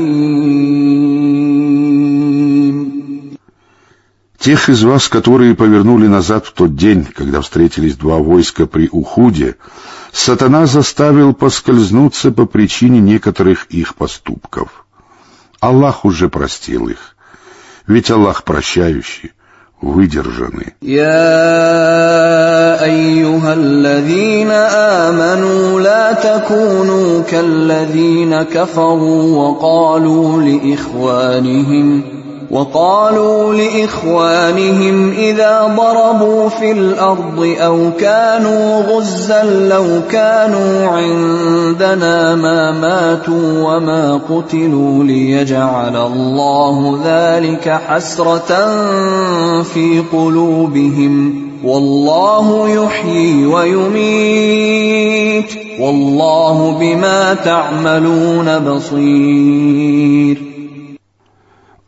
B: حليم.
A: Тех из вас, которые повернули назад в тот день, когда встретились два войска при Ухуде, сатана заставил поскользнуться по причине некоторых их поступков. Аллах уже простил их, ведь Аллах прощающий, выдержанный.
B: يا أيها الذين آمنوا لا تكونوا كالذين كفروا وقالوا لإخوانهم وقالوا لإخوانهم إذا ضربوا في الأرض أو كانوا غزا لو كانوا عندنا ما ماتوا وما قتلوا ليجعل الله ذلك حسرة في قلوبهم والله يحيي ويميت والله بما تعملون بصير.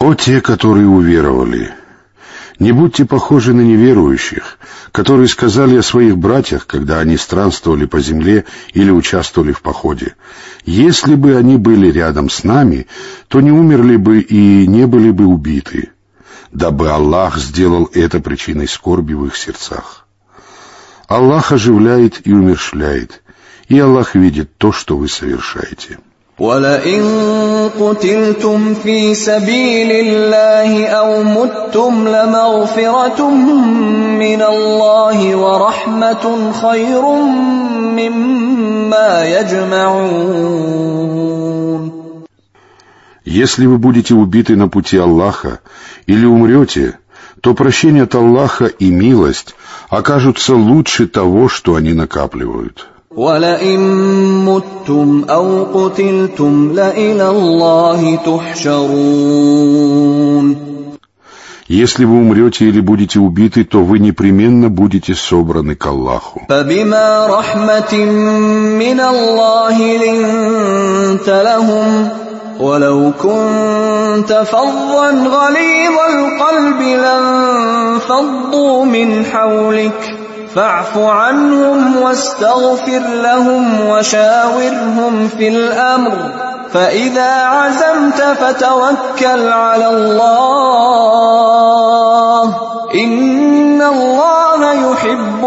A: О те, которые уверовали! Не будьте похожи на неверующих, которые сказали о своих братьях, когда они странствовали по земле или участвовали в походе: если бы они были рядом с нами, то не умерли бы и не были бы убиты, дабы Аллах сделал это причиной скорби в их сердцах. Аллах оживляет и умерщвляет, и Аллах видит то, что вы совершаете.
B: وَلَئِن قُتِلْتُمْ فِي سَبِيلِ اللَّهِ أَوْ مُتُّمْ لَمَغْفِرَةٌ مِّنَ اللَّهِ وَرَحْمَةٌ خَيْرٌ مِّمَّا يَجْمَعُونَ.
A: Если вы будете убиты на пути Аллаха или умрете, то прощение от Аллаха и милость окажутся лучше того, что они накапливают.
B: وَلَئِن مُّتُّمْ أَوْ قُتِلْتُمْ لَإِلَى اللَّهِ تُحْشَرُونَ.
A: Если вы умрете или будете убиты, то вы непременно будете собраны к Аллаху.
B: فَبِمَا رَحْمَةٍ مِّنَ اللَّهِ لِنتَ لَهُمْ وَلَوْ كُنتَ فَظًّا غَلِيظَ الْقَلْبِ لَانفَضُّوا مِنْ حَوْلِكَ فاعف عنهم واستغفر لهم وشاورهم في الأمر فإذا عزمت فتوكل على الله إن الله يحب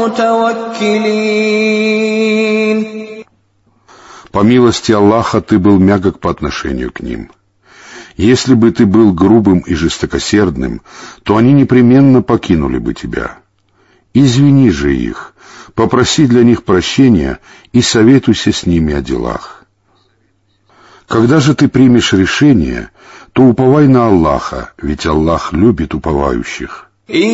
B: المتوكلين.
A: По милости Аллаха ты был мягок по отношению к ним. Если бы ты был грубым и жестокосердным, то они непременно покинули бы тебя. Извини же их, попроси для них прощения и советуйся с ними о делах. Когда же ты примешь решение, то уповай на Аллаха, ведь Аллах любит уповающих.
B: إن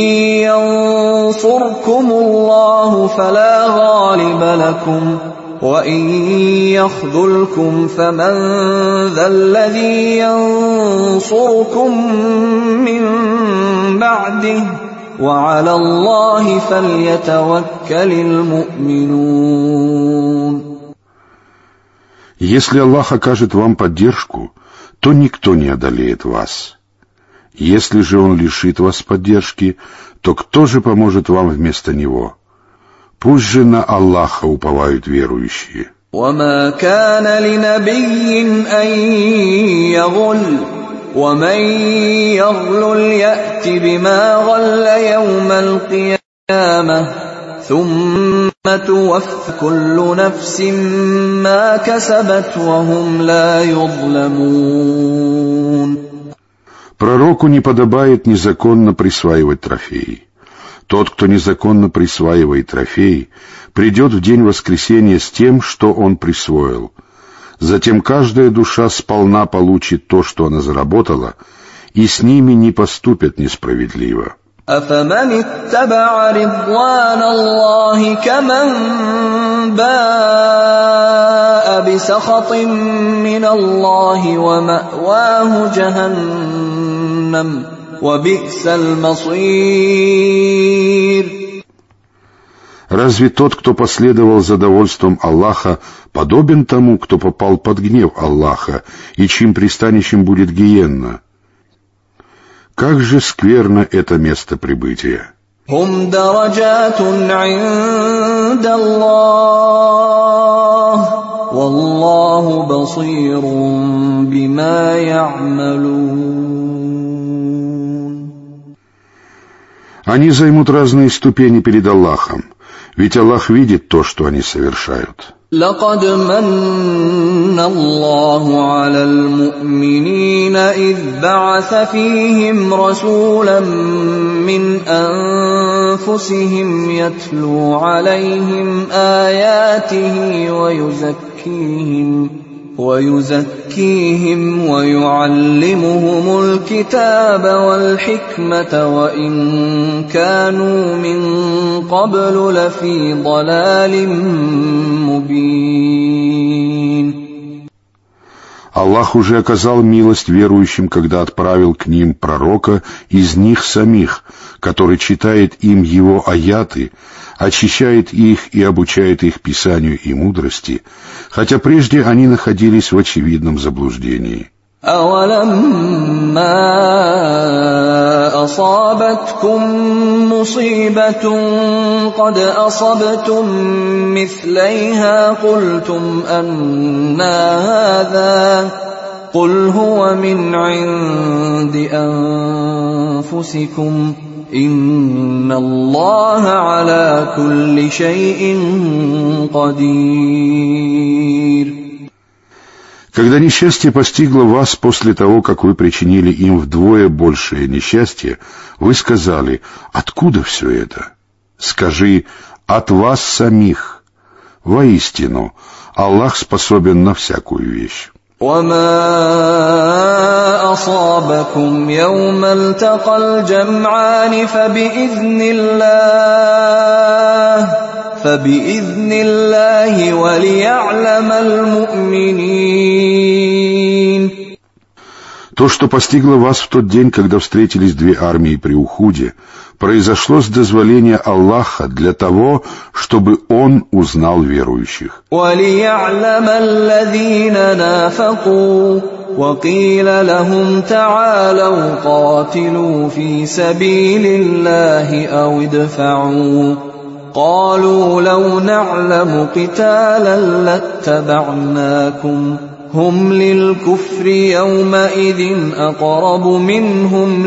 B: ينصركم الله فلا غالب لكم وإن يخذلكم فمن ذا الذي ينصركم من بعده وعلى الله فليتوكل المؤمنون.
A: Если Аллах окажет вам поддержку, то никто не одолеет вас. Если же Он лишит вас поддержки, то кто же поможет вам вместо Него? Пусть же на Аллаха уповают верующие.
B: وَمَا كَانَ لِنَبِيٍّ أَن يَغُلَّ وَمَن يَغْلُلْ يَأْتِ بِمَا غَلَّ يَوْمَ الْقِيَامَةِ ثُمَّ تُوَفَّى كُلُّ نَفْسٍ مَّا كَسَبَتْ وَهُمْ لَا يُظْلَمُونَ.
A: Пророку не подобает незаконно присваивать трофеи. Тот, кто незаконно присваивает трофеи, придет в день воскресения с тем, что он присвоил. Затем каждая душа сполна получит то, что она заработала, и с ними не поступят несправедливо.
B: أَفَمَنِ اتَّبَعَ رِضْوَانَ اللَّهِ كَمَن بَاءَ بِسَخَطٍ مِّنَ اللَّهِ وَمَأْوَاهُ جَهَنَّمُ وَبِئْسَ الْمَصِيرُ.
A: Разве тот, кто последовал за довольством Аллаха, подобен тому, кто попал под гнев Аллаха, и чьим пристанищем будет гиенна? Как же скверно это место прибытия!
B: هم درجات عند الله والله بصير بما يعملون.
A: Они займут разные ступени перед Аллахом, ведь Аллах видит то, что они совершают.
B: لقد من الله على المؤمنين إذ بعث فيهم رسولا من أنفسهم يتلو عليهم آياته ويزكيهم ويزكيهم ويعلمهم الكتاب والحكمة وإن كانوا من قبل لفي ضلال مبين.
A: Аллах уже оказал милость верующим, когда отправил к ним пророка из них самих, который читает им его аяты, очищает их и обучает их писанию и мудрости, хотя прежде они находились в очевидном заблуждении.
B: أولما أصابتكم مصيبة قد أصبتم مثليها قلتم أنى هذا قل هو من عند أنفسكم إن الله على كل شيء قدير.
A: Когда несчастье постигло вас после того, как вы причинили им вдвое большее несчастье, вы сказали: «Откуда все это?» Скажи: «От вас самих». Воистину, Аллах способен на всякую вещь.
B: وما أصابكم يوم التقى الجمعان فبإذن الله فبإذن الله وليعلم المؤمنين.
A: То, что постигло вас в тот день, когда встретились две армии при Ухуде, произошло с дозволения Аллаха для того, чтобы Он узнал верующих.
B: وَلِيَعْلَمَ الَّذِينَ نَافَقُوا وَقِيلَ لَهُمْ تَعَالَوْا قَاتِلُوا فِي سَبِيلِ اللَّهِ أَوِ ادْفَعُوا قَالُوا لَوْ نَعْلَمُ قِتَالًا لَاتَّبَعْنَاكُمْ هم للكفر يومئذ أقرب منهم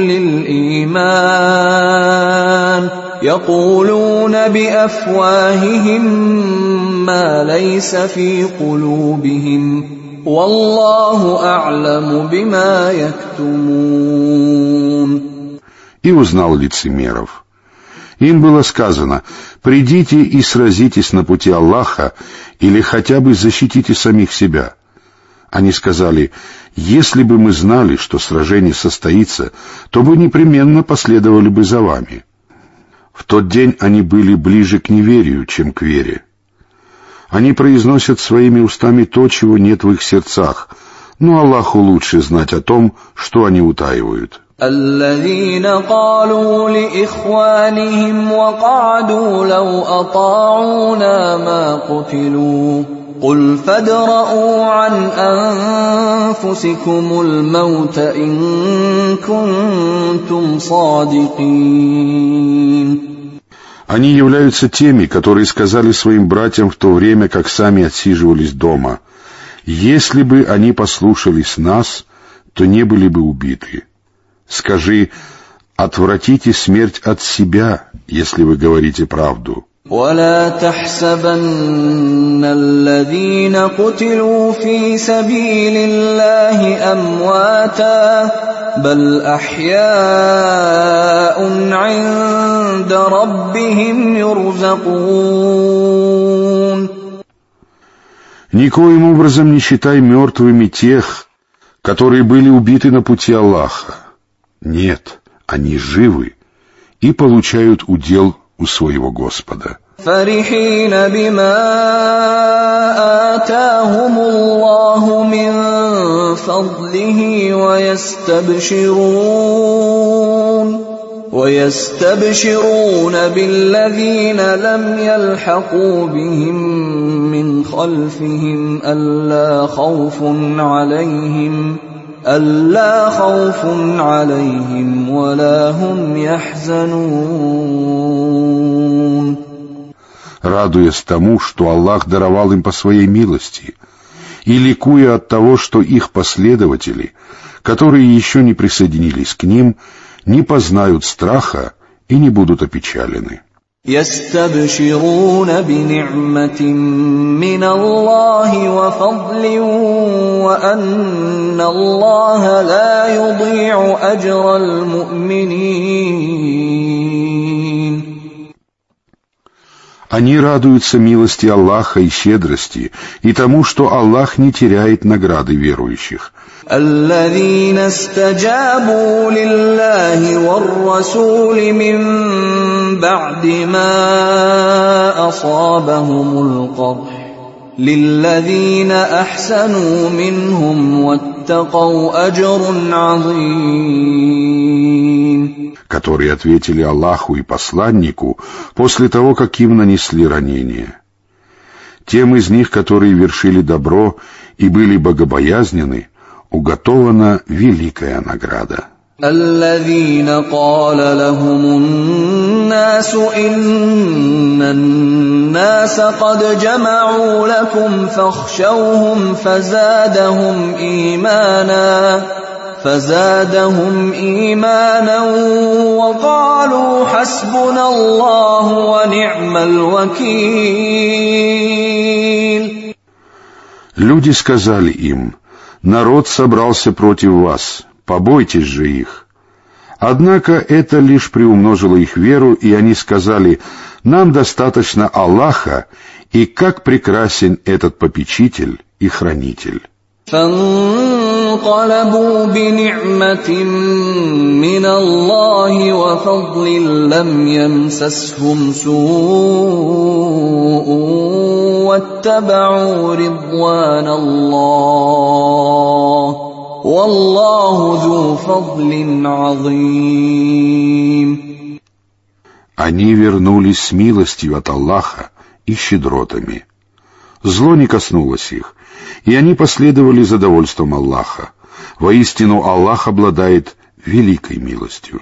B: للإيمان يقولون بأفواههم ما ليس في قلوبهم والله أعلم بما يكتمون.
A: И узнал лицемеров. Им было сказано: «Придите и сразитесь на пути Аллаха, или хотя бы защитите самих себя». Они сказали: «Если бы мы знали, что сражение состоится, то бы непременно последовали бы за вами». В тот день они были ближе к неверию, чем к вере. Они произносят своими устами то, чего нет в их сердцах, но Аллаху лучше знать о том, что они утаивают.
B: الذين قالوا لإخوانهم وقعدوا لو أطاعونا ما قتلوا قل فادرءوا عن أنفسكم الموت إن كنتم صادقين.
A: Они являются теми, которые сказали своим братьям в то время, как сами отсиживались дома: «Если бы они послушались нас, то не были бы убиты». Скажи: «Отвратите смерть от себя, если вы говорите правду».
B: ولا تحسبن الذين قتلوا في سبيل الله أمواتا بل أحياء عند ربهم يرزقون.
A: Никоим образом не считай мертвыми тех, которые были убиты на пути Аллаха. Нет, они живы и получают удел у своего Господа.
B: فرحين بما آتاهم الله من فضله ويستبشرون ويستبشرون بالذين لم يلحقوا بهم من خلفهم ألا خوف عليهم ألا خوف عليهم ولا هم يحزنون.
A: Радуясь тому, что Аллах даровал им по своей милости, и ликуя от того, что их последователи, которые еще не присоединились к ним, не познают страха и не будут опечалены.
B: يستبشرون بنعمة من الله وفضل وأن الله لا يضيع أجر المؤمنين.
A: Они радуются милости Аллаха и щедрости, и тому, что Аллах не теряет награды верующих.
B: الذين استجابوا لله والرسول من بعد ما أصابهم القرح للذين أحسنوا منهم واتقوا أجر عظيم.
A: Которые ответили Аллаху и посланнику после того, как им нанесли ранение. Тем из них, которые вершили добро и были богобоязнены, уготована великая награда.
B: الذين قال لهم الناس إن الناس قد جمعوا لكم فاخشوهم فزادهم إيمانا فزادهم إيمانا وقالوا حسبنا الله ونعم الوكيل.
A: Люди сказали им: народ собрался против вас, побойтесь же их. Однако это лишь приумножило их веру, и они сказали: нам достаточно Аллаха, и как прекрасен этот попечитель и хранитель.
B: فانقلبوا بنعمة من الله وفضل لم يمسسهم سوء واتبعوا رضوان الله والله ذو فضل عظيم.
A: Они вернулись с милостью от Аллаха и щедротами. Зло не коснулось их, и они последовали за довольством Аллаха. Воистину, Аллах обладает великой милостью.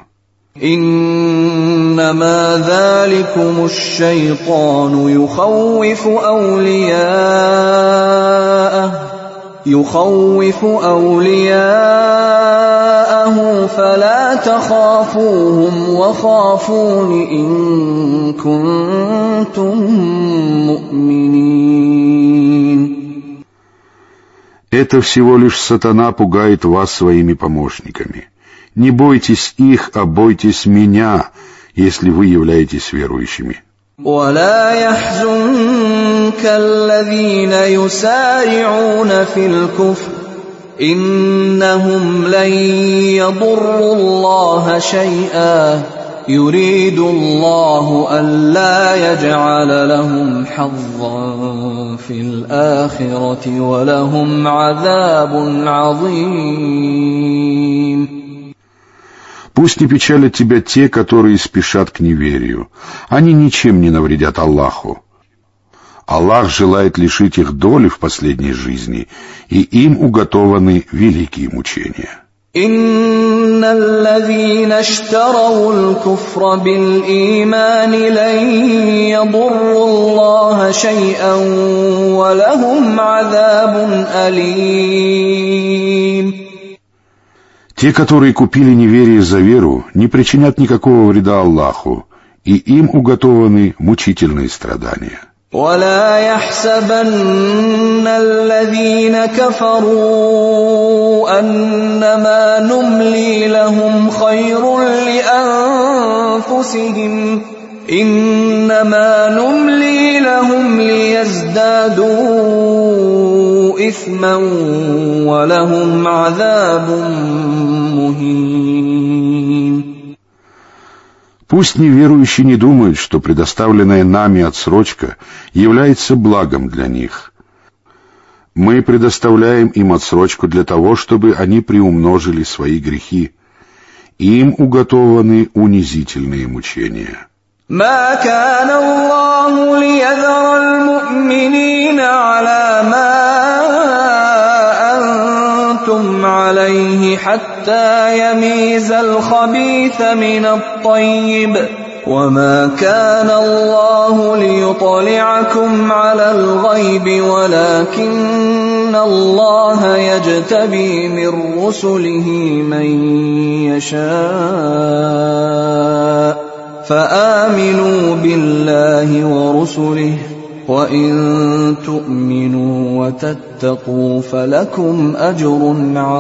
B: إنما ذلكم الشيطان يخوف أولياءه يخوف أولياءه فلا تخافوهم وخافون إن كنتم مؤمنين.
A: Это всего лишь сатана пугает вас своими помощниками. Не бойтесь их, а бойтесь меня, если вы являетесь верующими.
B: ولا يحزنك الذين يسارعون في الكفر إنهم لن يضروا الله شيئا يريد الله ألا يجعل لهم حظا في الآخرة ولهم عذاب عظيم.
A: Пусть не печалят тебя те, которые спешат к неверию. Они ничем не навредят Аллаху. Аллах желает лишить их доли в последней жизни, и им уготованы великие мучения.
B: إن الذين اشتروا الكفر بالإيمان لن يضروا الله شيئا ولهم عذاب أليم.
A: Те, которые купили неверие за веру, не причинят никакого вреда Аллаху, и им уготованы мучительные страдания.
B: ولا يحسبن الذين كفروا أنما نملي لهم خير لأنفسهم إنما نملي لهم ليزدادوا إثما ولهم عذاب مهين.
A: Пусть неверующие не думают, что предоставленная нами отсрочка является благом для них. Мы предоставляем им отсрочку для того, чтобы они приумножили свои грехи. Им уготованы унизительные мучения.
B: ما كان الله ليذر المؤمنين على ما أنتم عليه حتى يميز الخبيث من الطيب وما كان الله ليطلعكم على الغيب ولكن الله يجتبي من رسله من يشاء فآمنوا بالله ورسله وإن تؤمنوا وتتقوا فلكم أجر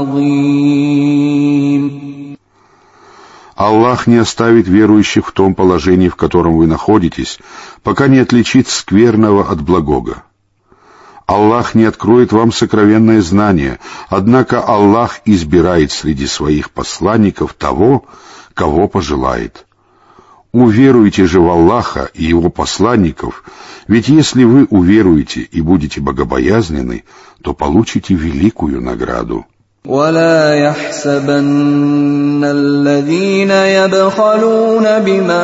B: عظيم.
A: Аллах не оставит верующих в том положении, в котором вы находитесь, пока не отличит скверного от благого. Аллах не откроет вам сокровенное знание, однако Аллах избирает среди своих посланников того, кого пожелает. Уверуйте же в Аллаха и Его посланников, ведь если вы уверуете и будете богобоязнены, то получите великую награду.
B: ولا يحسبن الذين يبخلون بما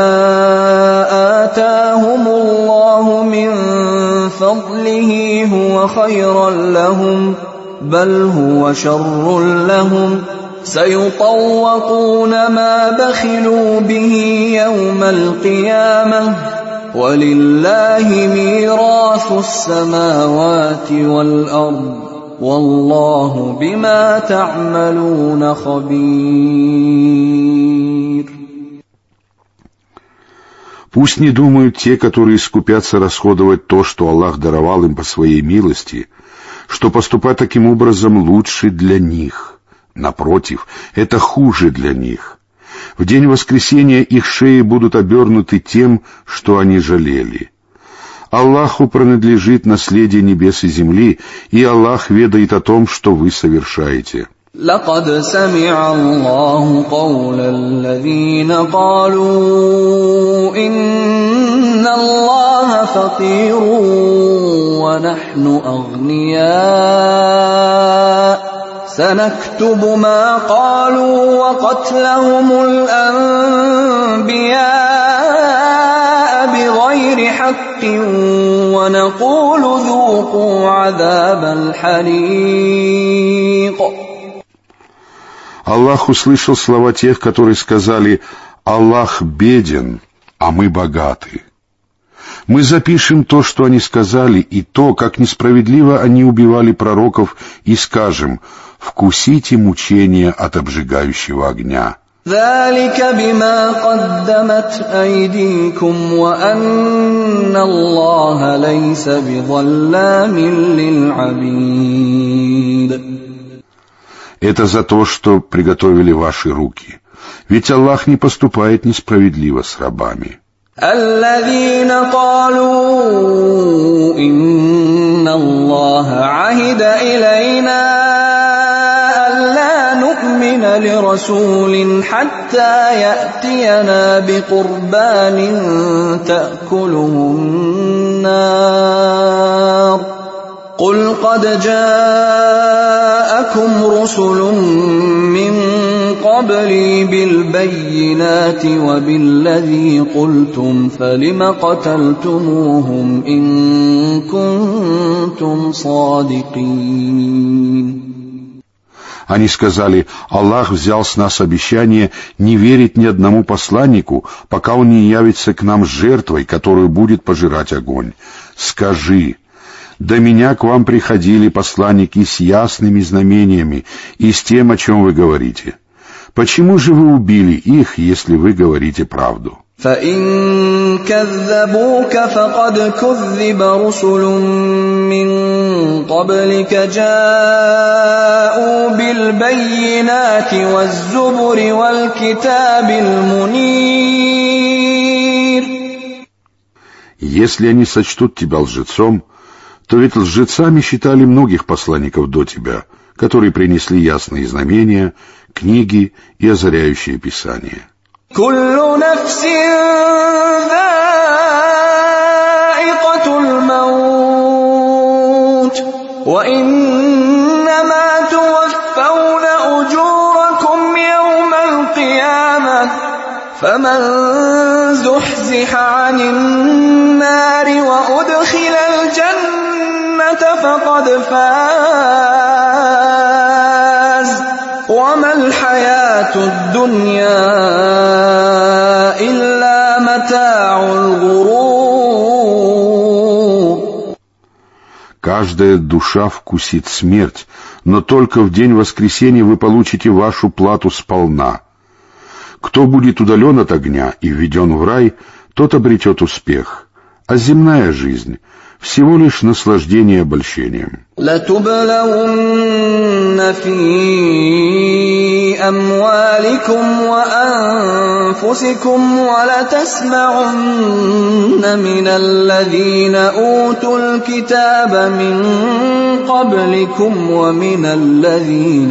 B: آتاهم الله من فضله هو خيرا لهم بل هو شر لهم سيطوقون ما بخلوا به يوم القيامة ولله ميراث السماوات والأرض والله بما تعملون خبير.
A: Пусть не думают те, которые скупятся расходовать то, что Аллах даровал им по своей милости, что поступать таким образом лучше для них. Напротив, это хуже для них. В день воскресения их шеи будут обернуты тем, что они жалели. Аллаху принадлежит наследие небес и земли, и Аллах ведает о том, что вы совершаете.
B: لقد سمع الله قول الذين قالوا إن الله فقير ونحن أغنياء سنكتب ما قالوا وقتلهم الأنبياء بغير حق ونقول ذوقوا عذاب الحريق.
A: Аллах услышал слова тех, которые сказали: «Аллах беден, а мы богаты». Мы запишем то, что они сказали, и то, как несправедливо они убивали пророков, и скажем: «Вкусите мучения от обжигающего огня».
B: ذلك بما قدمت أيديكم وأن الله ليس بظلام للعبيد.
A: Это за то, что приготовили ваши руки. Ведь Аллах не поступает несправедливо с рабами.
B: الذين قالوا إن الله عهد إلينا ألا نؤمن لرسول حتى يأتينا بقربان تأكله النار قل قد جاءكم رسل من قبلي بالبينات وبالذي قلتم فلم قتلتموهم إن كنتم صادقين.
A: Они сказали: «Аллах взял с нас обещание не верить ни одному посланнику, пока он не явится к нам с жертвой, которую будет пожирать огонь». Скажи: «До меня к вам приходили посланники с ясными знамениями и с тем, о чем вы говорите. Почему же вы убили их, если вы говорите правду?»
B: فَإِن كَذَّبُوكَ فَقَدْ كُذِّبَ رُسُلٌ مِّن قَبْلِكَ جَاءُوا بِالْبَيِّنَاتِ وَالزُّبُرِ وَالْكِتَابِ الْمُنِيرِ.
A: Если они сочтут тебя лжецом, то ведь лжецами считали многих посланников до тебя, которые принесли ясные знамения, книги и озаряющие Писания.
B: كل نفس ذائقة الموت وإنما توفون أجوركم يوم القيامة فمن زحزح عن النار وأدخل الجنة فقد فاز وما الحياة الدنيا إلا متاع الغرور.
A: Каждая душа вкусит смерть, но только в день воскресения вы получите вашу плату сполна. Кто будет удален от огня и введен в рай, тот обретет успех, а земная жизнь — всего лишь наслаждение обольщением.
B: لَتُبْلَوُنَّ فِي أَمْوَالِكُمْ وَأَنفُسِكُمْ وَلَتَسْمَعُنَّ مِنَ الَّذِينَ أُوتُوا الْكِتَابَ مِنْ قَبْلِكُمْ وَمِنَ الَّذِينَ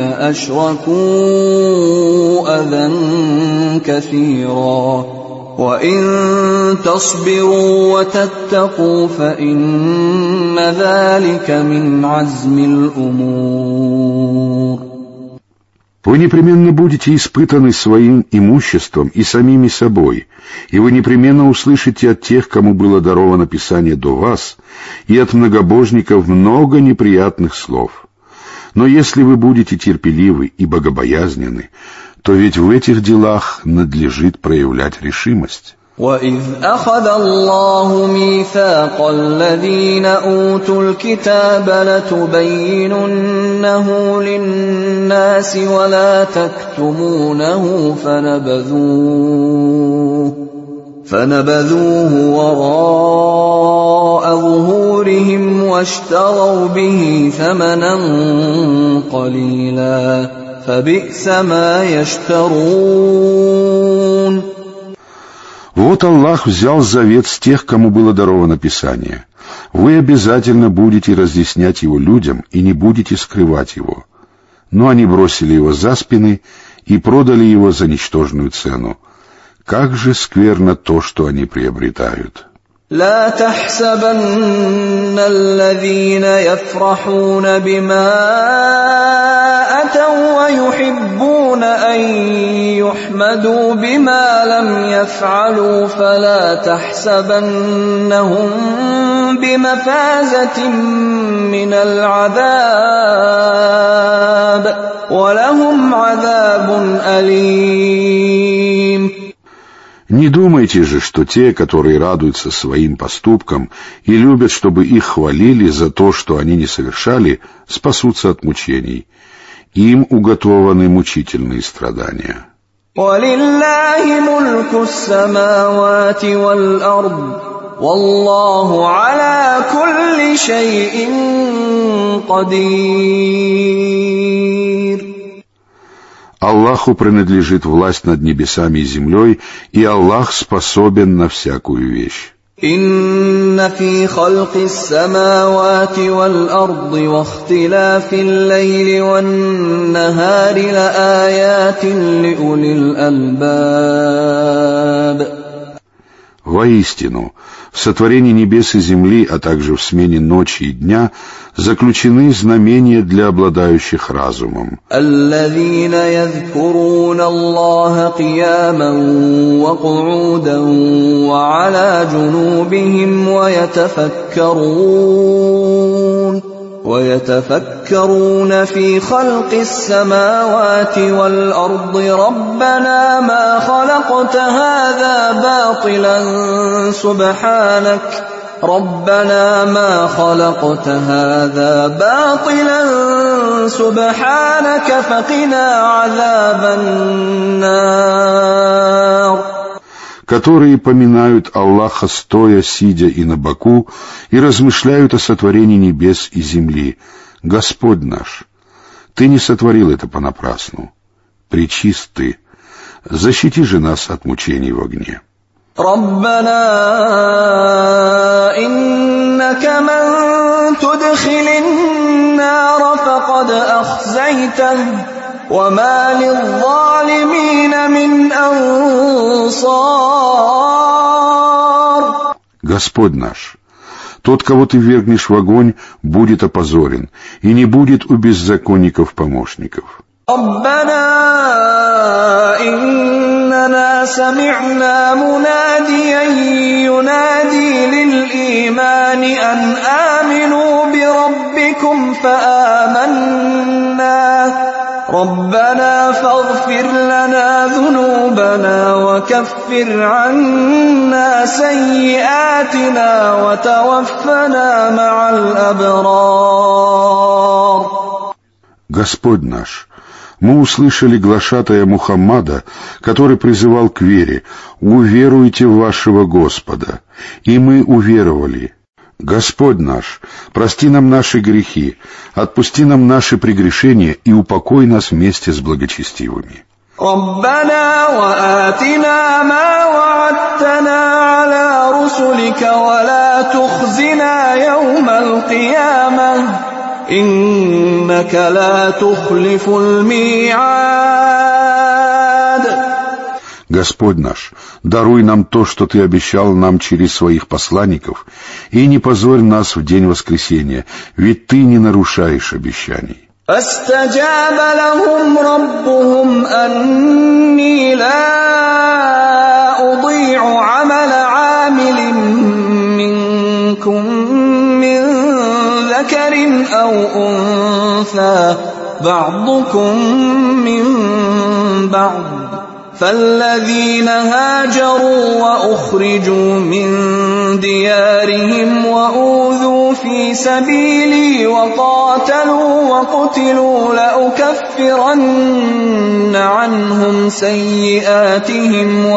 B: أَشْرَكُوا أَذًى كَثِيرًا وَإِن تَصْبِرُوا وَتَتَّقُوا فَإِنَّ ذَلِكَ مِنْ عَزْمِ الْأُمُورِ.
A: Вы непременно будете испытаны своим имуществом и самими собой, и вы непременно услышите от тех, кому было даровано Писание до вас, и от многобожников много неприятных слов. Но если вы будете терпеливы и богобоязненны, то ведь в этих делах надлежит проявлять решимость.
B: وَإِذْ أَخَذَ اللَّهُ مِيثَاقَ الَّذِينَ أُوتُوا الْكِتَابَ لَتُبَيِّنُنَّهُ لِلنَّاسِ وَلَا تَكْتُمُونَهُ فَنَبَذُوهُ فَنَبَذُوهُ وَرَاءَ ظُهُورِهِمْ وَاشْتَرَوْا بِهِ ثَمَنًا قَلِيلًا فَبِئْسَ مَا يَشْتَرُونَ.
A: Вот Аллах взял завет с тех, кому было даровано Писание. Вы обязательно будете разъяснять его людям и не будете скрывать его. Но они бросили его за спины и продали его за ничтожную цену. Как же скверно то, что они приобретают.
B: لا تحسبن الذين يفرحون بما أتوا ويحبون أن يحمدوا بما لم يفعلوا فلا تحسبنهم بمفازة من العذاب ولهم عذاب أليم.
A: Не думайте же, что те, которые радуются своим поступкам и любят, чтобы их хвалили за то, что они не совершали, спасутся от мучений. Им уготованы мучительные страдания.
B: وَلِلَّهِ مُلْكُ السَّمَاوَاتِ وَالْأَرْضِ وَاللَّهُ عَلَى كُلِّ شَيْءٍ قَدِيرٌ.
A: Аллаху принадлежит власть над небесами и землей, и Аллах способен на всякую вещь.
B: إن في خلق السماوات والأرض واختلاف الليل والنهار لآيات لأولي الألباب.
A: Воистину, в сотворении небес и земли, а также в смене ночи и дня, заключены знамения для обладающих разумом.
B: الذين يذكرون الله قياما وقعودا وعلى جنوبهم ويتفكرون ويتفكرون في خلق السماوات والأرض ربنا ما خلقت هذا باطلا سبحانك ربنا ما خلقت هذا باطلا سبحانك فقنا عذاب النار.
A: Которые поминают Аллаха стоя, сидя и на боку, и размышляют о сотворении небес и земли. Господь наш, Ты не сотворил это понапрасну. Пречист Ты. Защити же нас от мучений в огне.
B: ربنا إنك من تدخل النار فقد أخزيته وما للظالمين من أنصار.
A: Господь наш, тот, кого Ты ввергнешь в огонь, будет опозорен, и не будет у беззаконников помощников.
B: ربنا إننا سمعنا مناديا ينادي للإيمان أن آمنوا بربكم فآمنا ربنا فاغفر لنا ذنوبنا وكفر عنا سيئاتنا وتوفنا مع الأبرار.
A: Господь наш, мы услышали глашатая Мухаммада, который призывал к вере: «Уверуйте в вашего Господа». И мы уверовали. Господь наш, прости нам наши грехи, отпусти нам наши прегрешения и упокой нас вместе с благочестивыми.
B: ربنا وآتنا ما وعدتنا على رسلك ولا تخزنا يوم القيامة إنك لا تخلف الميعاد.
A: Господь наш, даруй нам то, что Ты обещал нам через своих посланников, и не позорь нас в день воскресения, ведь Ты не нарушаешь обещаний.
B: فاستجاب لهم ربهم أني لا أضيع عمل عامل منكم من ذكر أو أنثى بعضكم من بعض فالذين هاجروا وأخرجوا من ديارهم وأوذوا في سبيلي وقاتلوا وقتلوا لأكفرن عنهم سيئاتهم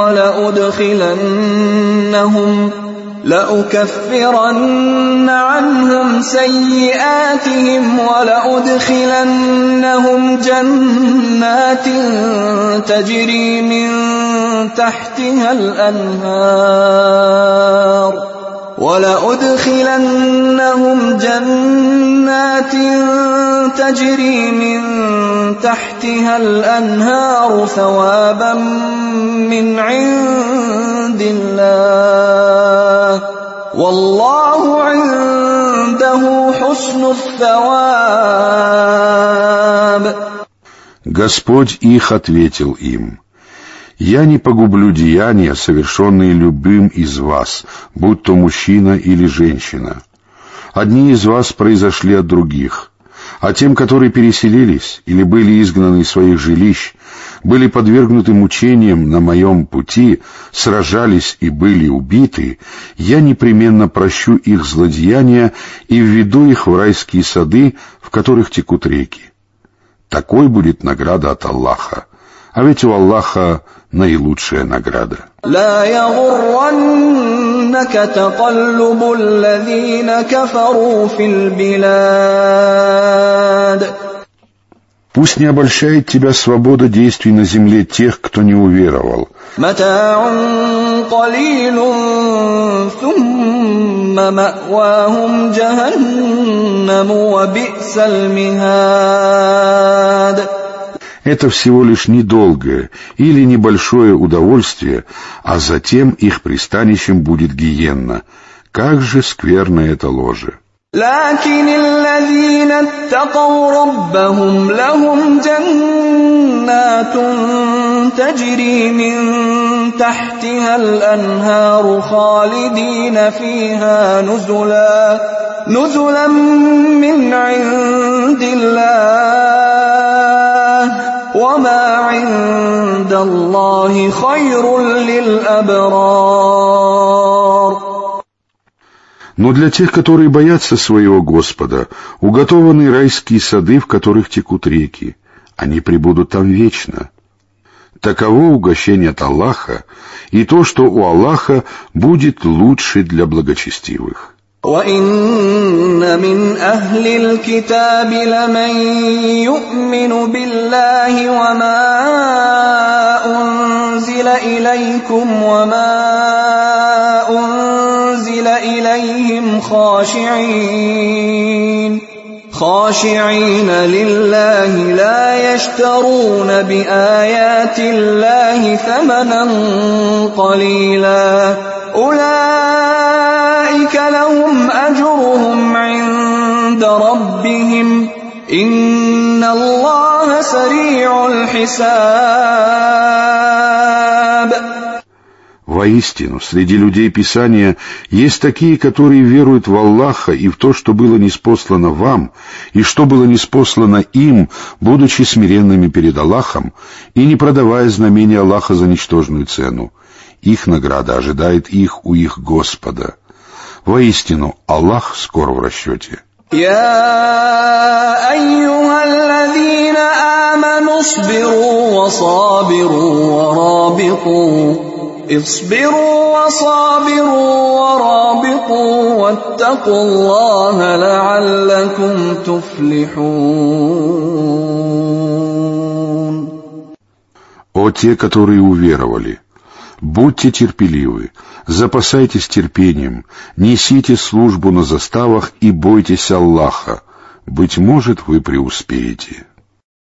B: ولأدخلنهم لأكفرن عنهم سيئاتهم ولأدخلنهم جنات تجري من تحتها الأنهار ولأدخلنهم جنات تجري من تحتها الأنهار ثوابا من عند الله والله عنده حسن الثواب.
A: Господь их ответил им: «Я не погублю деяния, совершенные любым из вас, будь то мужчина или женщина. Одни из вас произошли от других, а тем, которые переселились или были изгнаны из своих жилищ, были подвергнуты мучениям на моем пути, сражались и были убиты, я непременно прощу их злодеяния и введу их в райские сады, в которых текут реки. Такой будет награда от Аллаха, а ведь у Аллаха наилучшая награда».
B: لا يغرنك تقلب الذين كفروا في البلاد.
A: Пусть не обольщает тебя свобода действий на земле тех, кто не уверовал.
B: متاع قليل ثم مأواهم جهنم وبئس المهاد.
A: Это всего лишь недолгое или небольшое удовольствие, а затем их пристанищем будет гиенна. Как же скверно это ложе!
B: لكن الذين اتقوا ربهم لهم جنات تجري من تحتها الأنهار خالدين فيها نزلا نزلا من عند الله وما عند الله خير للأبرار.
A: Но для тех, которые боятся своего Господа, уготованы райские сады, в которых текут реки. Они пребудут там вечно. Таково угощение от Аллаха, и то, что у Аллаха будет лучше для благочестивых.
B: وَإِنَّ مِنْ أَهْلِ الْكِتَابِ لَمَنْ يُؤْمِنُ بِاللَّهِ وَمَا أُنْزِلَ إِلَيْكُمْ وَمَا أُنْزِلَ إِلَيْهِمْ خَاشِعِينَ خاشعين لله لا يشترون بآيات الله ثمنا قليلا أولئك لهم أجرهم عند ربهم إن الله سريع الحساب.
A: Воистину, среди людей Писания есть такие, которые веруют в Аллаха и в то, что было ниспослано вам, и что было ниспослано им, будучи смиренными перед Аллахом и не продавая знамения Аллаха за ничтожную цену. Их награда ожидает их у их Господа. Воистину, Аллах скоро в расчете.
B: يا أيها الذين آمنوا اصبروا وصابروا ورابطوا اصبروا وصابروا ورابطوا واتقوا الله لعلكم تفلحون.
A: О те, которые уверовали! Будьте терпеливы, запасайтесь терпением, несите службу на заставах и бойтесь Аллаха. Быть может, вы преуспеете.